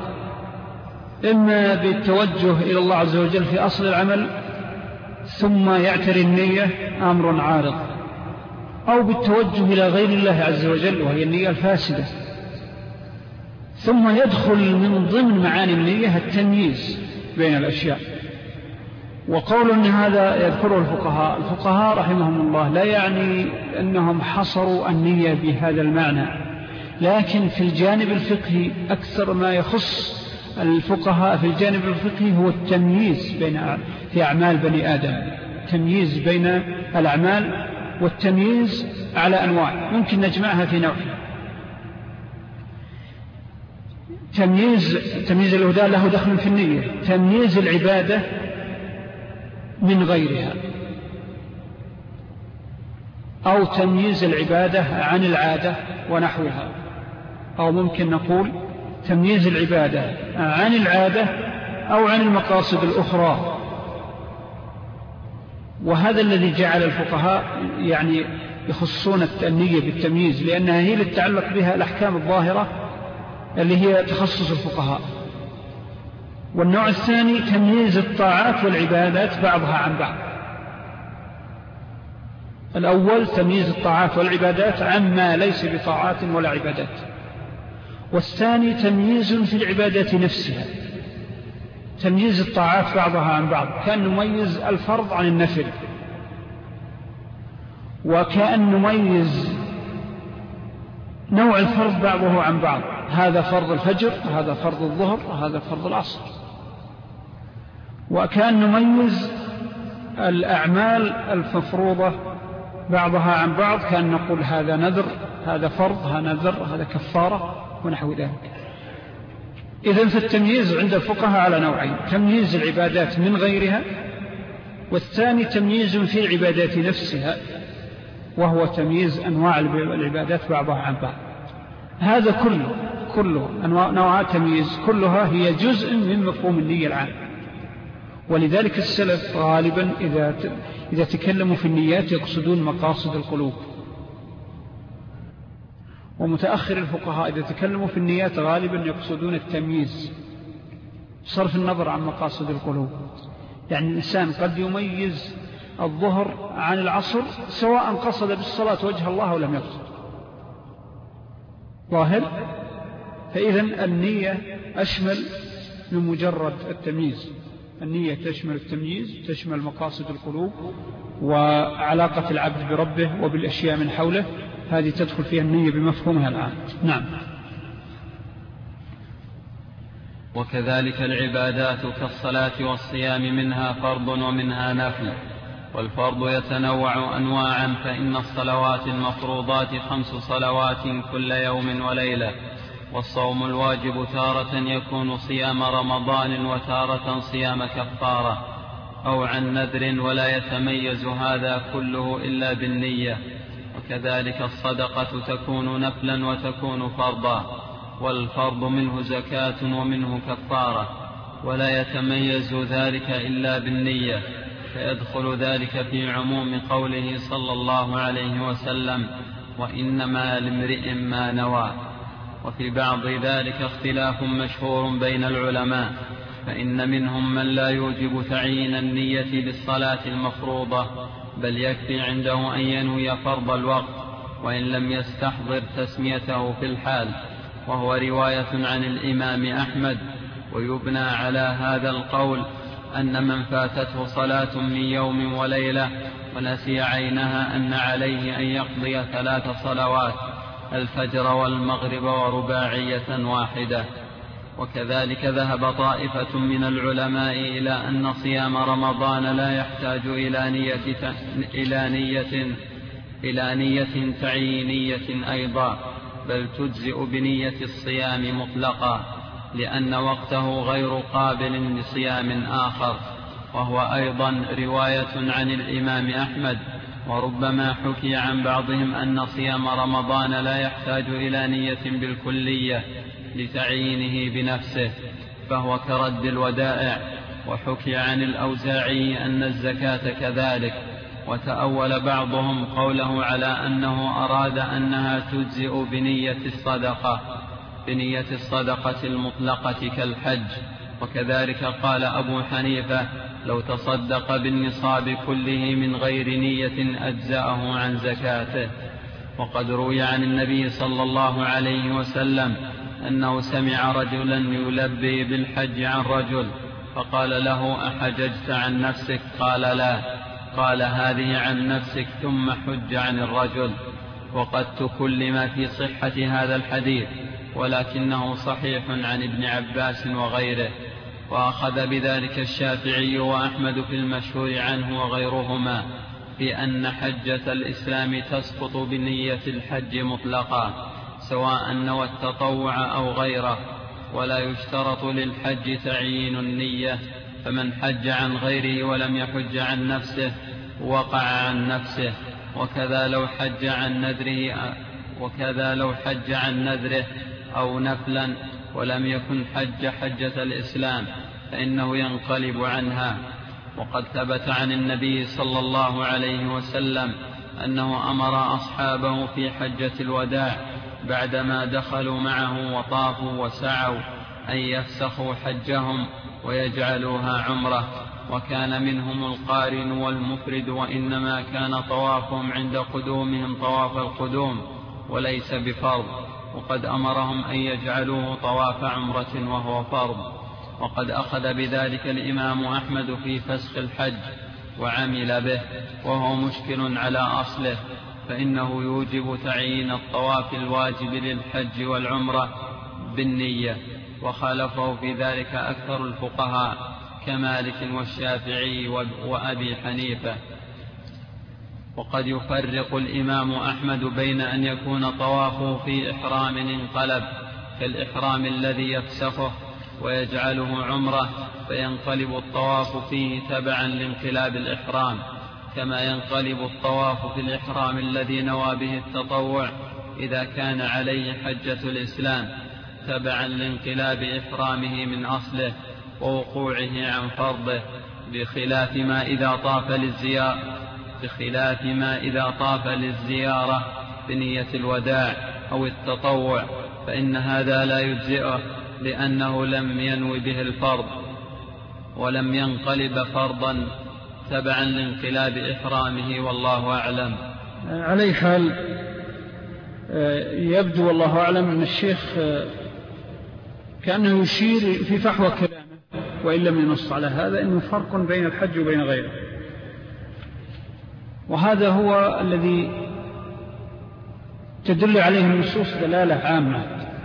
إما بالتوجه إلى الله عز وجل في أصل العمل ثم يعتري النية أمر عارض، أو بالتوجه إلى غير الله عز وجل وهي النية الفاسدة. ثم يدخل من ضمن معاني النية التمييز بين الأشياء. وقول أن هذا يذكره الفقهاء الفقهاء رحمهم الله لا يعني أنهم حصروا النية بهذا المعنى، لكن في الجانب الفقهي أكثر ما يخص الفقهاء في الجانب الفقهي هو التمييز بين في أعمال بني آدم، تمييز بين الأعمال، والتمييز على أنواع ممكن نجمعها في نوع. تمييز تمييز الهدى له دخل في النية، تمييز العبادة من غيرها، أو تمييز العبادة عن العادة ونحوها، أو ممكن نقول تمييز العبادة عن العادة أو عن المقاصد الأخرى. وهذا الذي جعل الفقهاء يعني يخصون النية بالتمييز، لأنها هي اللي تتعلق بها الأحكام الظاهرة اللي هي تخصص الفقهاء. والنوع الثاني تمييز الطاعات والعبادات بعضها عن بعض. الأول تمييز الطاعات والعبادات عما ليس بطاعات ولا عبادات، والثاني تمييز في العبادات نفسها، تمييز الطاعات بعضها عن بعض، كأن نميز الفرض عن النفل، وكأن نميز نوع الفرض بعضه عن بعض، هذا فرض الفجر، هذا فرض الظهر، هذا فرض العصر. وكأن نميز الأعمال المفروضة بعضها عن بعض، كأن نقول هذا نذر، هذا فرض، هذا نذر، هذا كفارة ونحو ذلك. إذن فالتمييز عند الفقهاء على نوعين: تمييز العبادات من غيرها، والثاني تمييز في العبادات نفسها، وهو تمييز أنواع العبادات بعضها عن بعض. هذا كله كله نوع تمييز كلها هي جزء من مفهوم النية العام. ولذلك السلف غالبا إذا إذا تكلموا في النيات يقصدون مقاصد القلوب، ومتأخر الفقهاء إذا تكلموا في النيات غالبا يقصدون التمييز، صرف النظر عن مقاصد القلوب. يعني الإنسان قد يميز الظهر عن العصر سواء قصد بالصلاة وجه الله أو لم يقصد، ظاهر. فإذن النية أشمل من مجرد التمييز، النية تشمل التمييز، تشمل مقاصد القلوب وعلاقة العبد بربه وبالأشياء من حوله، هذه تدخل فيها النية بمفهومها العام. نعم. وكذلك العبادات كالصلاة والصيام منها فرض ومنها نفل، والفرض يتنوع أنواعا، فإن الصلوات المفروضات خمس صلوات كل يوم وليلة، والصوم الواجب تارة يكون صيام رمضان وتارة صيام كفارة أو عن نذر، ولا يتميز هذا كله إلا بالنية. وكذلك الصدقة تكون نفلا وتكون فرضا، والفرض منه زكاة ومنه كفارة، ولا يتميز ذلك إلا بالنية، فيدخل ذلك في عموم قوله صلى الله عليه وسلم: وإنما لامرئ ما نوى. وفي بعض ذلك اختلاف مشهور بين العلماء، فإن منهم من لا يوجب تعيين النية للصلاة المفروضة، بل يكفي عنده أن ينوي فرض الوقت وإن لم يستحضر تسميته في الحال، وهو رواية عن الإمام أحمد. ويبنى على هذا القول أن من فاتته صلاة من يوم وليلة ونسي عينها أن عليه أن يقضي ثلاث صلوات، الفجر والمغرب ورباعية واحدة. وكذلك ذهب طائفة من العلماء إلى أن صيام رمضان لا يحتاج إلى نية, إلى نية, إلى نية تعيينية أيضا، بل تجزئ بنية الصيام مطلقا، لأن وقته غير قابل لصيام آخر. وهو أيضا رواية عن الإمام أحمد. وربما حكي عن بعضهم أن صيام رمضان لا يحتاج إلى نية بالكلية لتعيينه بنفسه، فهو كرد الودائع. وحكي عن الأوزاعي أن الزكاة كذلك. وتأول بعضهم قوله على أنه أراد أنها تجزئ بنية الصدقة بنية الصدقة المطلقة كالحج. وكذلك قال أبو حنيفة لو تصدق بالنصاب كله من غير نية أجزأه عن زكاته. وقد روي عن النبي صلى الله عليه وسلم أنه سمع رجلا يلبي بالحج عن رجل، فقال له أحججت عن نفسك؟ قال لا. قال هذه عن نفسك ثم حج عن الرجل. وقد تكلم في صحة هذا الحديث، ولكنه صحيح عن ابن عباس وغيره. وأخذ بذلك الشافعي وأحمد في المشهور عنه وغيرهما في أن حجة الإسلام تسقط بنية الحج مطلقا، سواء نوى التطوع أو غيره، ولا يشترط للحج تعيين النية. فمن حج عن غيره ولم يحج عن نفسه وقع عن نفسه. وكذا لو حج عن نذره وكذا لو حج عن نذره أو نفلا ولم يكن حج حجة الإسلام فإنه ينقلب عنها. وقد ثبت عن النبي صلى الله عليه وسلم أنه أمر أصحابه في حجة الوداع بعدما دخلوا معه وطافوا وسعوا أن يفسخوا حجهم ويجعلوها عمرة. وكان منهم القارن والمفرد، وإنما كان طوافهم عند قدومهم طواف القدوم وليس بفرض. وقد أمرهم أن يجعلوه طواف عمرة وهو فرض. وقد أخذ بذلك الإمام أحمد في فسخ الحج وعمل به، وهو مشكل على أصله، فإنه يوجب تعيين الطواف الواجب للحج والعمرة بالنية. وخالفه في ذلك أكثر الفقهاء كمالك والشافعي وأبي حنيفة. وقد يفرق الإمام أحمد بين أن يكون طوافه في إحرام انقلب كالإحرام الذي يفسخه ويجعله عمرة، فينقلب الطواف فيه تبعا لانقلاب الإحرام، كما ينقلب الطواف في الإحرام الذي نوى به التطوع إذا كان عليه حجة الإسلام تبعا لانقلاب إحرامه من أصله ووقوعه عن فرضه، بخلاف ما إذا طاف للزيارة بخلاف ما إذا طاف للزيارة بنية الوداع أو التطوع، فإن هذا لا يجزئه، لأنه لم ينوي به الفرض ولم ينقلب فرضا تبعا لانقلاب إحرامه، والله أعلم. على حال يبدو والله أعلم أن الشيخ كأنه يشير في فحوى كلامه، وإن لم ينص على هذا، أنه فرق بين الحج وبين غيره، وهذا هو الذي تدل عليه النصوص دلالة عامة.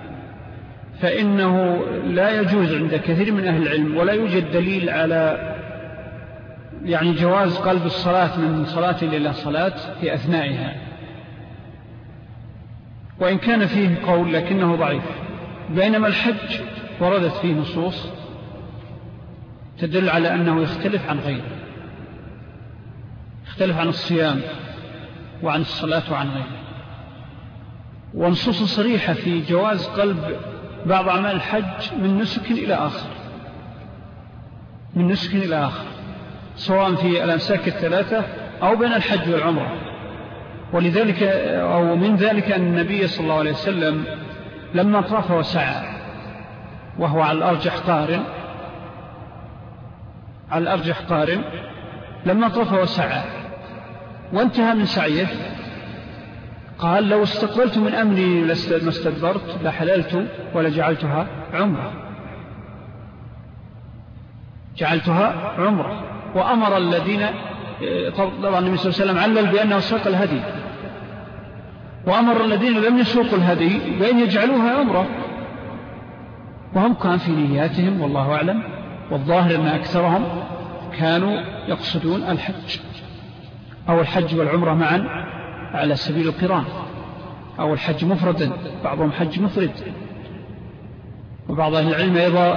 فإنه لا يجوز عند كثير من أهل العلم، ولا يوجد دليل على يعني جواز قلب الصلاة من صلاة إلى صلاة في أثنائها، وإن كان فيه قول لكنه ضعيف. بينما الحج وردت فيه نصوص تدل على أنه يختلف عن غيره، يختلف عن الصيام وعن الصلاة وعن غيره، ونصوص صريحة في جواز قلب بعض أعمال الحج من نسك إلى آخر من نسك إلى آخر سواء في الأمساك الثلاثة أو بين الحج والعمرة. ولذلك أو من ذلك أن النبي صلى الله عليه وسلم لما طاف وسعى، وهو على الأرجح قارن على الأرجح قارن لما طاف وسعى وانتهى من سعيه قال لو استقبلت من أمري ما استدبرت لحللت ولجعلتها عمرة، جعلتها عمرة. وأمر الذين، طبعا النبي صلى الله عليه وسلم علل بأنه ساق الهدي، وأمر الذين لم يسوقوا الهدي بأن يجعلوها عمرة، وهم كان في نياتهم والله أعلم، والظاهر أن أكثرهم كانوا يقصدون الحج أو الحج والعمرة معا على سبيل القران، أو الحج مفردا، بعضهم حج مفرد. وبعض أهل العلم أيضا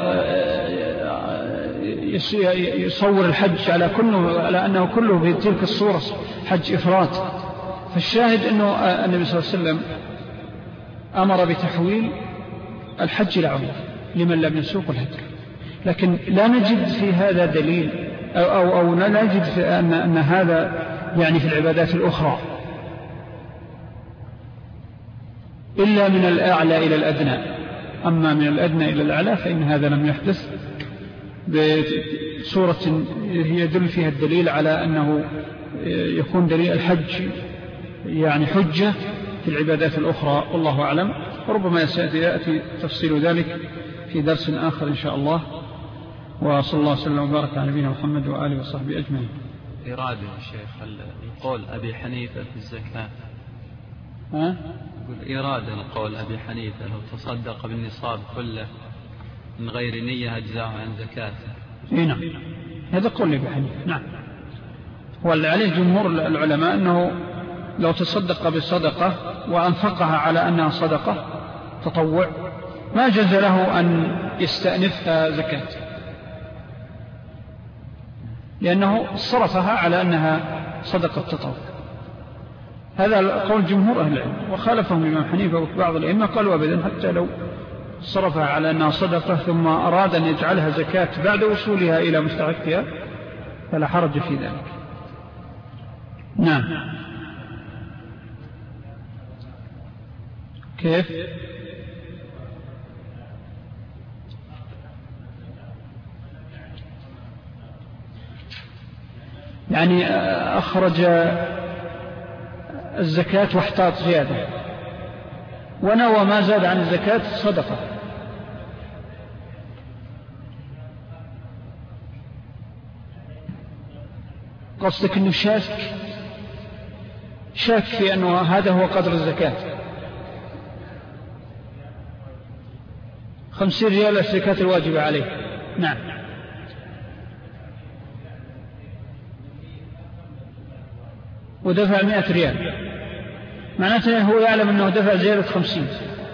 يصور الحج على كله، على أنه كله في تلك الصورة حج إفراد. فالشاهد أنه النبي صلى الله عليه وسلم أمر بتحويل الحج إلى عمرة لمن لم يسوق الهدي، لكن لا نجد في هذا دليل أو, أو, أو لا نجد في أن, أن هذا يعني في العبادات الأخرى إلا من الأعلى إلى الأدنى. أما من الأدنى إلى الأعلى فإن هذا لم يحدث بصورة يدل فيها الدليل على أنه يكون دليل الحج يعني حجة في العبادات الأخرى، والله أعلم. وربما يأتي تفصيل ذلك في درس آخر إن شاء الله. وصلى الله وسلم وبارك على نبينا محمد وآله وصحبه أجمعين. إرادة الشيخ القول أبي حنيفة في الزكاة، ها؟ يقول إرادة القول أبي حنيفة لو تصدق بالنصاب كله من غير نية أجزاء عن زكاته. إيه نعم، هذا قول أبي حنيفة. نعم، واللي عليه جمهور العلماء أنه لو تصدق بصدقة وأنفقها على أنها صدقة تطوع ما جاز له أن يستأنفها زكاة، لأنه صرفها على أنها صدقة تطوع. هذا قول جمهور أهل العلم، وخالفهم الإمام حنيفة وبعض الأئمة قالوا أبدا حتى لو صرفها على أنها صدقة ثم أراد أن يجعلها زكاة بعد وصولها إلى مستحقها فلا حرج في ذلك. نعم. كيف؟ يعني أخرج الزكاة واحتاط زيادة ونوى ما زاد عن الزكاة صدقة، قصدك أنه شاك شاك في أنه هذا هو قدر الزكاة. خمسين ريال الزكاة الواجبة عليه. نعم. ودفع مئة ريال، معناته هو يعلم أنه دفع زيادة خمسين.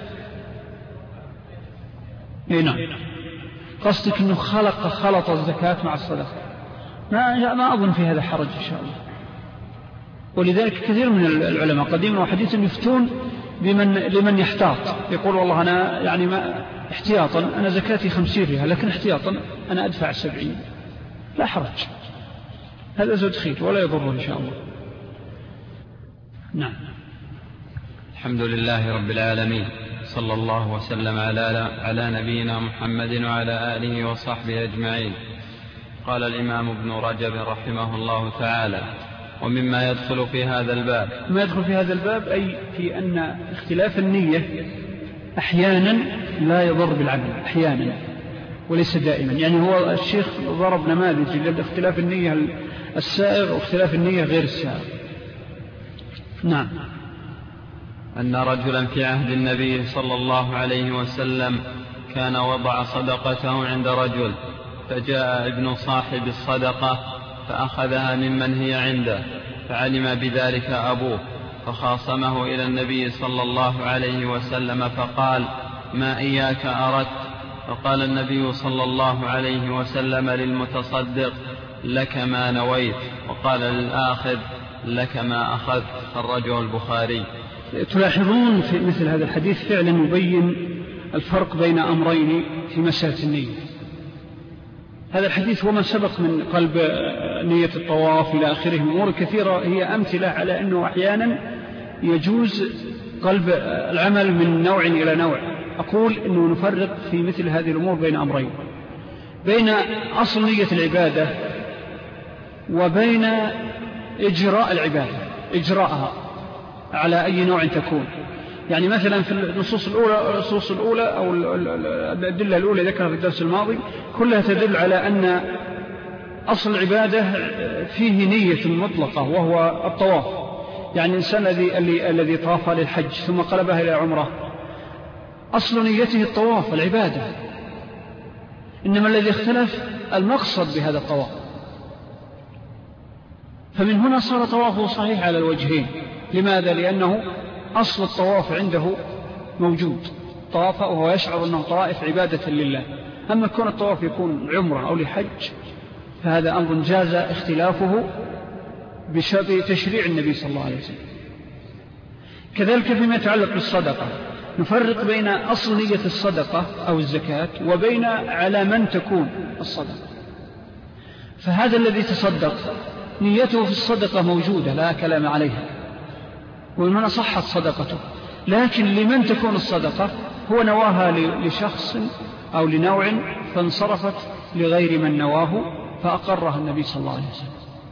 إيه نعم. قصدك أنه خلق خلط الزكاة مع الصدقة، ما ما أظن في هذا حرج إن شاء الله. ولذلك كثير من العلماء قديما وحديثا يفتون بمن لمن يحتاط، يقول والله أنا يعني ما احتياطا أنا زكاتي خمسين ريال لكن احتياطا أنا أدفع سبعين، لا حرج، هذا زود خير ولا يضره إن شاء الله. نعم. الحمد لله رب العالمين، صلى الله وسلم على على نبينا محمد وعلى آله وصحبه أجمعين. قال الإمام ابن رجب رحمه الله تعالى: ومما يدخل في هذا الباب ما يدخل في هذا الباب أي في أن اختلاف النية أحيانا لا يضر بالعمل، أحيانا وليس دائما. يعني هو الشيخ ضرب نماذج لاختلاف النية السائغ واختلاف النية غير السائغ. نعم. أن رجلا في عهد النبي صلى الله عليه وسلم كان وضع صدقته عند رجل، فجاء ابن صاحب الصدقة فأخذها ممن هي عنده، فعلم بذلك أبوه فخاصمه إلى النبي صلى الله عليه وسلم فقال: ما إياك أردت؟ فقال النبي صلى الله عليه وسلم للمتصدق: لك ما نويت، وقال للآخذ: لك ما أخذت. خرجه البخاري. تلاحظون في مثل هذا الحديث فعلا يبين الفرق بين أمرين في مسألة النية. هذا الحديث وما سبق من قلب نية الطواف إلى آخره من أمور كثيرة هي أمثلة على أنه أحيانا يجوز قلب العمل من نوع إلى نوع. أقول أنه نفرق في مثل هذه الأمور بين أمرين: بين أصل نية العبادة وبين إجراء العبادة، إجراءها. على أي نوع تكون. يعني مثلا في النصوص الأولى, النصوص الأولى أو الأدلة الأولى ذكرها في الدرس الماضي كلها تدل على أن أصل العبادة فيه نية مطلقة وهو الطواف. يعني الإنسان الذي الذي طاف للحج ثم قلبها إلى عمره أصل نيته الطواف العبادة، إنما الذي اختلف المقصد بهذا الطواف. فمن هنا صار طوافه صحيح على الوجهين. لماذا؟ لأنه أصل الطواف عنده موجود، طواف وهو يشعر أنه طائف عبادة لله. أما كون الطواف يكون عمره أو لحج فهذا أمر جاز اختلافه بسبب تشريع النبي صلى الله عليه وسلم. كذلك فيما يتعلق بالصدقة نفرق بين أصل نية الصدقة أو الزكاة وبين على من تكون الصدقة. فهذا الذي تصدق نيته في الصدقة موجودة لا كلام عليها، ومن هنا صحت صدقته، لكن لمن تكون الصدقة هو نواها لشخص أو لنوع فانصرفت لغير من نواه فأقرها النبي صلى الله عليه وسلم.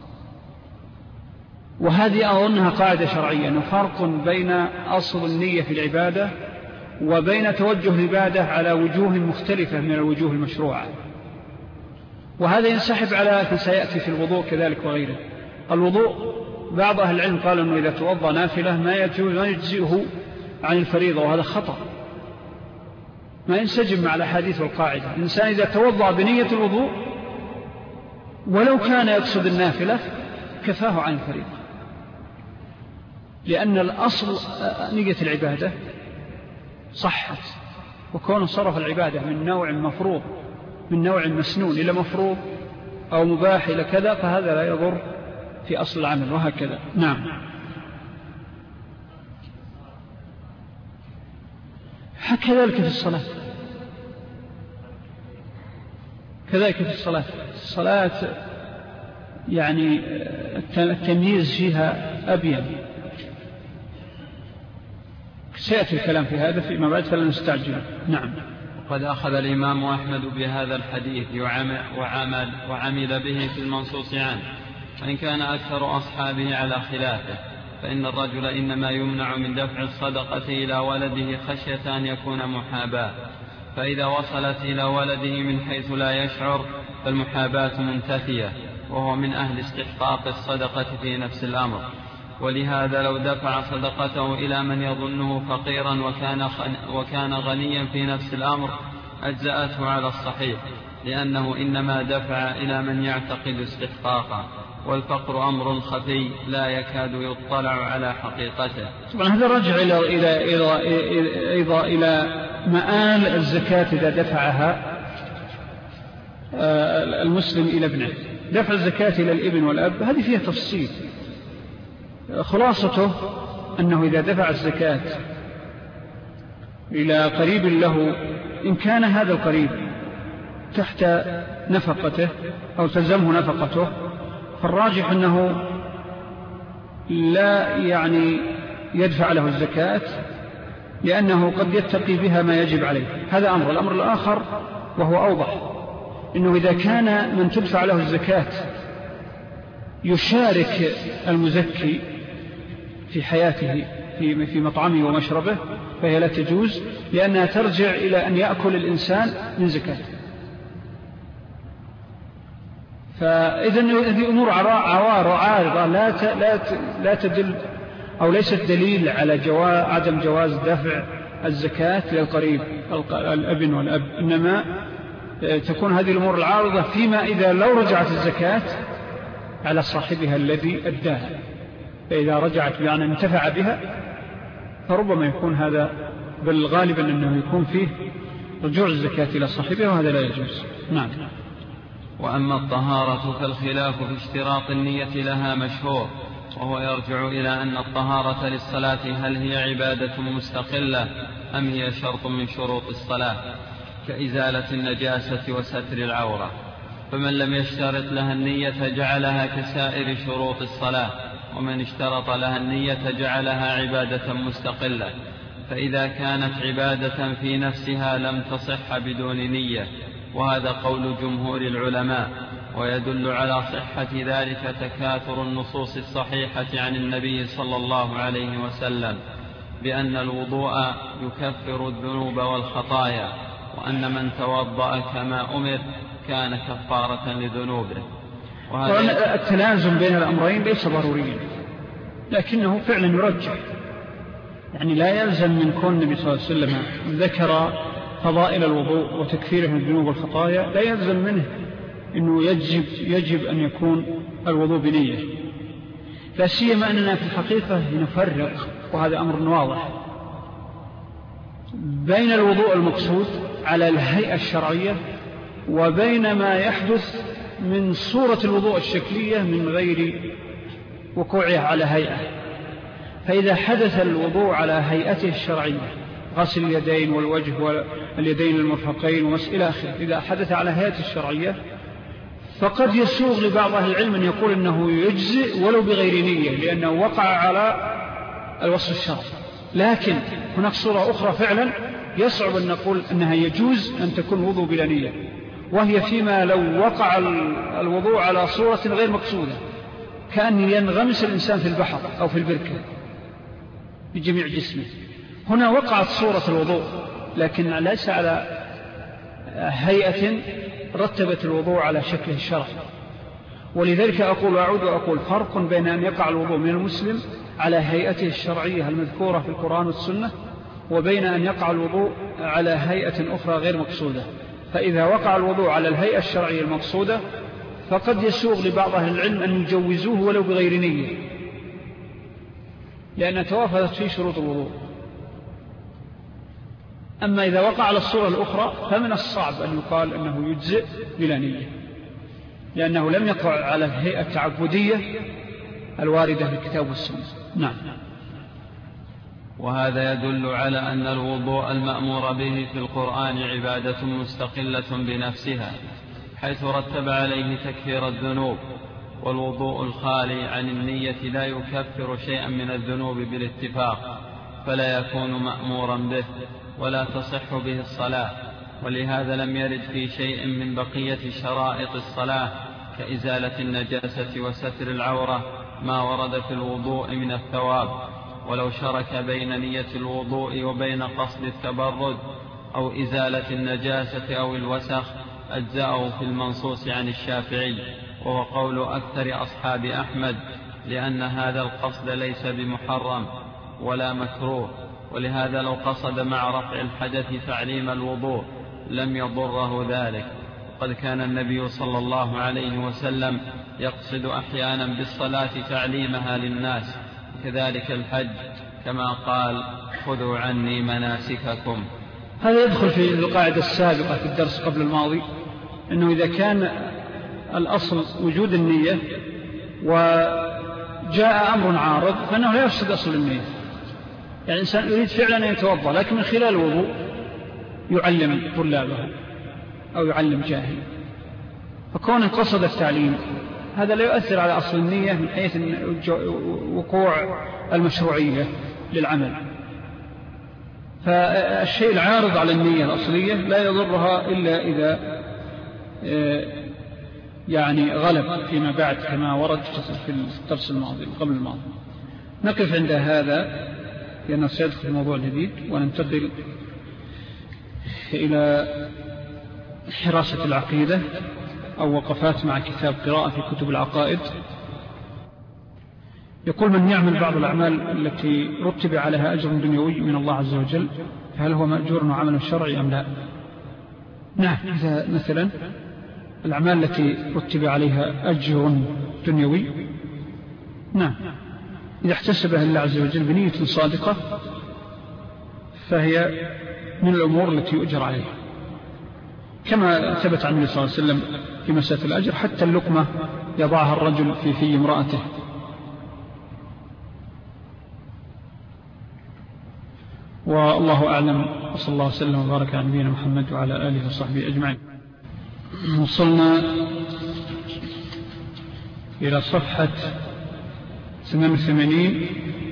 وهذه أظنها قاعدة شرعية، أنه فرق بين أصل النية في العبادة وبين توجه العبادة على وجوه مختلفة من الوجوه المشروعة. وهذا ينسحب على ما سيأتي في الوضوء كذلك وغيره. الوضوء بعض أهل العلم قال أنه إذا توضأ نافلة ما يجزئه عن الفريضة، وهذا خطأ، ما ينسجم مع الأحاديث والقاعدة. الإنسان إذا توضأ بنية الوضوء ولو كان يقصد النافلة كفاه عن الفريضة، لأن الأصل نية العبادة صحت. وكون صرف العبادة من نوع مفروض من نوع مسنون إلى مفروض أو مباح إلى كذا فهذا لا يضر في أصل العمل، وهكذا. نعم. كذلك في الصلاة كذلك في الصلاة الصلاة يعني التمييز فيها أبين، سيأتي الكلام في هذا فيما بعد فلا نستعجل. نعم. وقد أخذ الإمام أحمد بهذا الحديث وعمل, وعمل به في المنصوص عنه، وإن كان أكثر أصحابه على خلافه، فإن الرجل إنما يمنع من دفع الصدقة إلى ولده خشية أن يكون محاباة، فإذا وصلت إلى ولده من حيث لا يشعر فالمحاباة منتفية، وهو من أهل استحقاق الصدقة في نفس الأمر. ولهذا لو دفع صدقته إلى من يظنه فقيرا وكان, وكان غنيا في نفس الأمر أجزأته على الصحيح، لأنه إنما دفع إلى من يعتقد استحقاقه، والفقر أمر خفي لا يكاد يطلع على حقيقته. طبعا هذا رجع إلى, إلى, إلى, إلى, إلى, إلى مآل الزكاة إذا دفعها المسلم إلى ابنه. دفع الزكاة إلى الابن والأب هذه فيها تفصيل، خلاصته أنه إذا دفع الزكاة إلى قريب له إن كان هذا القريب تحت نفقته أو تلزمه نفقته فالراجح أنه لا يعني يدفع له الزكاة، لأنه قد يتقي بها ما يجب عليه. هذا أمر. الأمر الآخر وهو أوضح، إنه إذا كان من تدفع له الزكاة يشارك المزكي في حياته في في مطعمه ومشربه فهي لا تجوز، لأنها ترجع إلى أن يأكل الإنسان من زكاته. فإذا هذه أمور عوار وعارضة لا لا لا تدل أو ليست دليل على جواز عدم جواز دفع الزكاة للقريب الابن والأب، إنما تكون هذه الأمور العارضة فيما إذا لو رجعت الزكاة على صاحبها الذي أداها، فإذا رجعت بأن انتفع بها فربما يكون هذا، بل غالبا أنه يكون فيه رجوع الزكاة إلى صاحبها، وهذا لا يجوز. نعم. وأما الطهارة فالخلاف في اشتراط النية لها مشهور، وهو يرجع إلى أن الطهارة للصلاة هل هي عبادة مستقلة أم هي شرط من شروط الصلاة، كإزالة النجاسة وستر العورة. فمن لم يشترط لها النية جعلها كسائر شروط الصلاة، ومن اشترط لها النية جعلها عبادة مستقلة. فإذا كانت عبادة في نفسها لم تصح بدون نية، وهذا قول جمهور العلماء، ويدل على صحة ذلك تكاثر النصوص الصحيحة عن النبي صلى الله عليه وسلم بأن الوضوء يكفر الذنوب والخطايا، وأن من توضأ كما أمر كان كفارة لذنوبه. وهذا التلازم بين الأمرين ليس ضروريا، لكنه فعلا يرجح. يعني لا يلزم من كون النبي صلى الله عليه وسلم ذكر فضائل الوضوء وتكفيره من الذنوب والخطايا لا يلزم منه أنه يجب, يجب أن يكون الوضوء بنية، لا سيما أننا في الحقيقة نفرق، وهذا أمر واضح، بين الوضوء المقصود على الهيئة الشرعية وبين ما يحدث من صورة الوضوء الشكلية من غير وقوعها على هيئة. فإذا حدث الوضوء على هيئته الشرعية، غسل اليدين والوجه واليدين المرفقين وإلى آخره، إذا حدث على هيئته الشرعية فقد يسوغ لبعض أهل العلم أن يقول أنه يجزئ ولو بغير نية، لأنه وقع على الوصف الشرعي. لكن هناك صورة أخرى فعلا يصعب أن نقول أنها يجوز أن تكون وضوء بلا نية، وهي فيما لو وقع الوضوء على صورة غير مقصودة، كأن ينغمس الإنسان في البحر أو في البركة بجميع جسمه. هنا وقعت صورة الوضوء لكن ليس على هيئة رتبت الوضوء على شكله الشرعي. ولذلك أقول وأعود وأقول فرق بين أن يقع الوضوء من المسلم على هيئته الشرعية المذكورة في القرآن والسنة، وبين أن يقع الوضوء على هيئة أخرى غير مقصودة. فإذا وقع الوضوء على الهيئة الشرعية المقصودة فقد يسوغ لبعض أهل العلم أن يجوزوه ولو بغير نية، لأن توافدت فيه شروط الوضوء. أما إذا وقع على الصورة الأخرى فمن الصعب أن يقال أنه يجزئ بلا نية، لأنه لم يقع على الهيئة التعبدية الواردة في الكتاب والسنة. نعم. وهذا يدل على أن الوضوء المأمور به في القرآن عبادة مستقلة بنفسها، حيث رتب عليه تكفير الذنوب، والوضوء الخالي عن النية لا يكفر شيئا من الذنوب بالاتفاق، فلا يكون مأمورا به ولا تصح به الصلاة. ولهذا لم يرد في شيء من بقية شرائط الصلاة كإزالة النجاسة وستر العورة ما ورد في الوضوء من الثواب، ولو شرك بين نية الوضوء وبين قصد التبرد أو إزالة النجاسة أو الوسخ أجزأه في المنصوص عن الشافعي، وهو قول أكثر أصحاب أحمد، لأن هذا القصد ليس بمحرم ولا مكروه. ولهذا لو قصد مع رفع الحدث تعليم الوضوء لم يضره ذلك، وقد كان النبي صلى الله عليه وسلم يقصد أحيانا بالصلاة تعليمها للناس، كذلك الحج، كما قال خذوا عني مناسككم. هذا يدخل في القاعدة السابقة في الدرس قبل الماضي، أنه إذا كان الأصل وجود النية وجاء أمر عارض فإنه لا يفسد أصل النية. يعني الإنسان يريد فعلا أن يتوضأ لكن من خلال الوضوء يعلم طلابه أو يعلم جاهل، فكون قصد التعليم هذا لا يؤثر على أصل النية من حيث وقوع المشروعية للعمل. فالشيء العارض على النية الأصلية لا يضرها إلا إذا يعني غلب فيما بعد، كما ورد في الدرس الماضي قبل الماضي. نقف عند هذا لأنه سيدخل في الموضوع الجديد، وننتقل إلى حراسة العقيدة أو وقفات مع كتاب قراءة في كتب العقائد. يقول: من يعمل بعض الأعمال التي رتب عليها أجر دنيوي من الله عز وجل فهل هو مأجور وعمل شرعي أم لا؟ نعم، إذا مثلا الأعمال التي رتب عليها أجر دنيوي، نعم، إذا احتسبها الله عز وجل بنية صادقة فهي من الأمور التي يؤجر عليها، كما ثبت عن النبي صلى الله عليه وسلم في مسألة الأجر حتى اللقمة يضعها الرجل في في امرأته. والله أعلم، وصلى الله وسلم وبارك على نبينا محمد وعلى آله وصحبه أجمعين. وصلنا إلى صفحة ثمانية وثمانين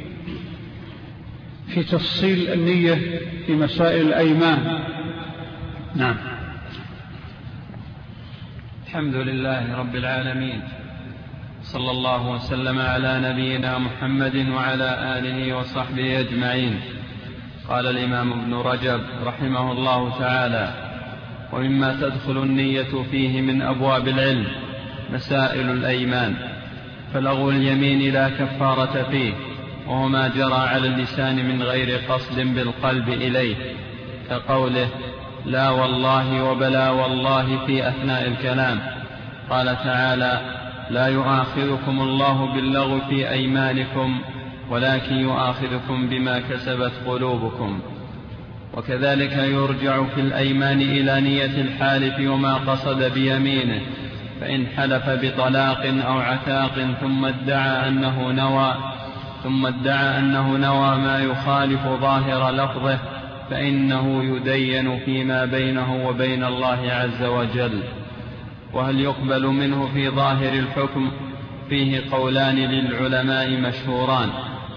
في تفصيل النية في مسائل الأيمان. نعم، الحمد لله رب العالمين، صلى الله وسلم على نبينا محمد وعلى آله وصحبه أجمعين. قال الإمام ابن رجب رحمه الله تعالى: ومما تدخل النية فيه من أبواب العلم مسائل الأيمان، فلغو اليمين لا كفارة فيه، وهو ما جرى على اللسان من غير قصد بالقلب إليه، كقوله لا والله وبلا والله في أثناء الكلام. قال تعالى: لا يؤاخذكم الله باللغو في أيمانكم ولكن يؤاخذكم بما كسبت قلوبكم. وكذلك يرجع في الأيمان إلى نية الحالف وما قصد بيمينه، فإن حلف بطلاق أو عتاق ثم ادعى أنه نوى ثم ادعى أنه نوى ما يخالف ظاهر لفظه فإنه يدين فيما بينه وبين الله عز وجل. وهل يقبل منه في ظاهر الحكم؟ فيه قولان للعلماء مشهوران،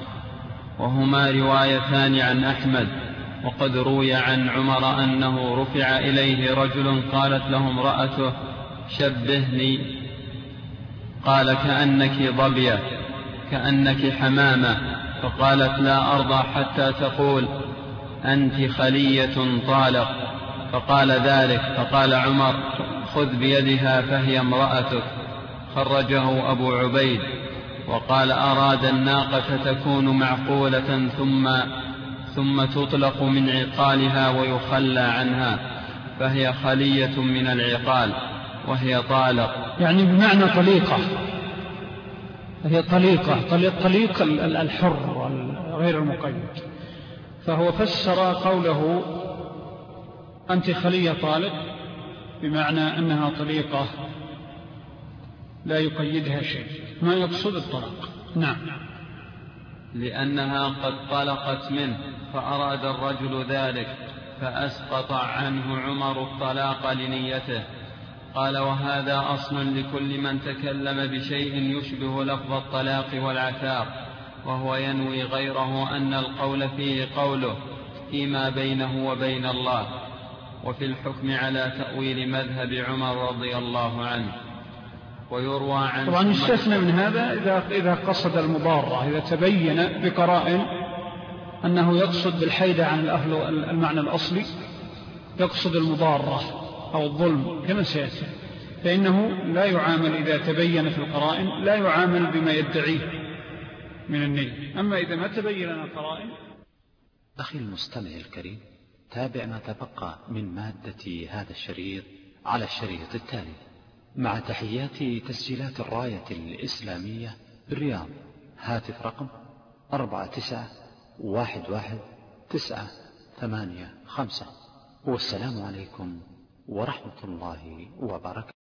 وهما روايتان عن أحمد. وقد روي عن عمر أنه رفع إليه رجل قالت له امرأته: شبهني. قال: كأنك ضبية، كأنك حمامة. فقالت: لا أرضى حتى تقول أنت خلية طالق. فقال ذلك، فقال عمر: خذ بيدها فهي امرأتك. خرجه أبو عبيد. وقال: أراد الناقة تكون معقولة ثم ثم تطلق من عقالها ويخلى عنها، فهي خلية من العقال وهي طالق، يعني بمعنى طليقة، هي طليقة طليق الحر غير المقيد. فهو فسر قوله أنت خلية طالق بمعنى أنها طليقة لا يقيدها شيء، ما يقصد الطلاق. نعم. لأنها قد طلقت منه فأراد الرجل ذلك فأسقط عنه عمر الطلاق لنيته. قال: وهذا أصل لكل من تكلم بشيء يشبه لفظ الطلاق والعتاق وهو ينوي غيره أن القول فيه قوله فيما بينه وبين الله. وفي الحكم على تأويل مذهب عمر رضي الله عنه. ويروى عن طبعا يستثنى من هذا إذا, إذا قصد المضارة، إذا تبين بقرائن أنه يقصد بالحيدة عن الأهل المعنى الأصلي، يقصد المضارة أو الظلم كما سيأتي، فإنه لا يعامل إذا تبين في القرائن، لا يعامل بما يدعيه من النية. أما إذا ما تبين القرائن. أخي المستمع الكريم، تابع ما تبقى من مادة هذا الشريط على الشريط التالي، مع تحيات تسجيلات الراية الإسلامية بالرياض. هاتف رقم أربعة تسعة واحد واحد تسعة ثمانية خمسة. والسلام عليكم ورحمة الله وبركاته.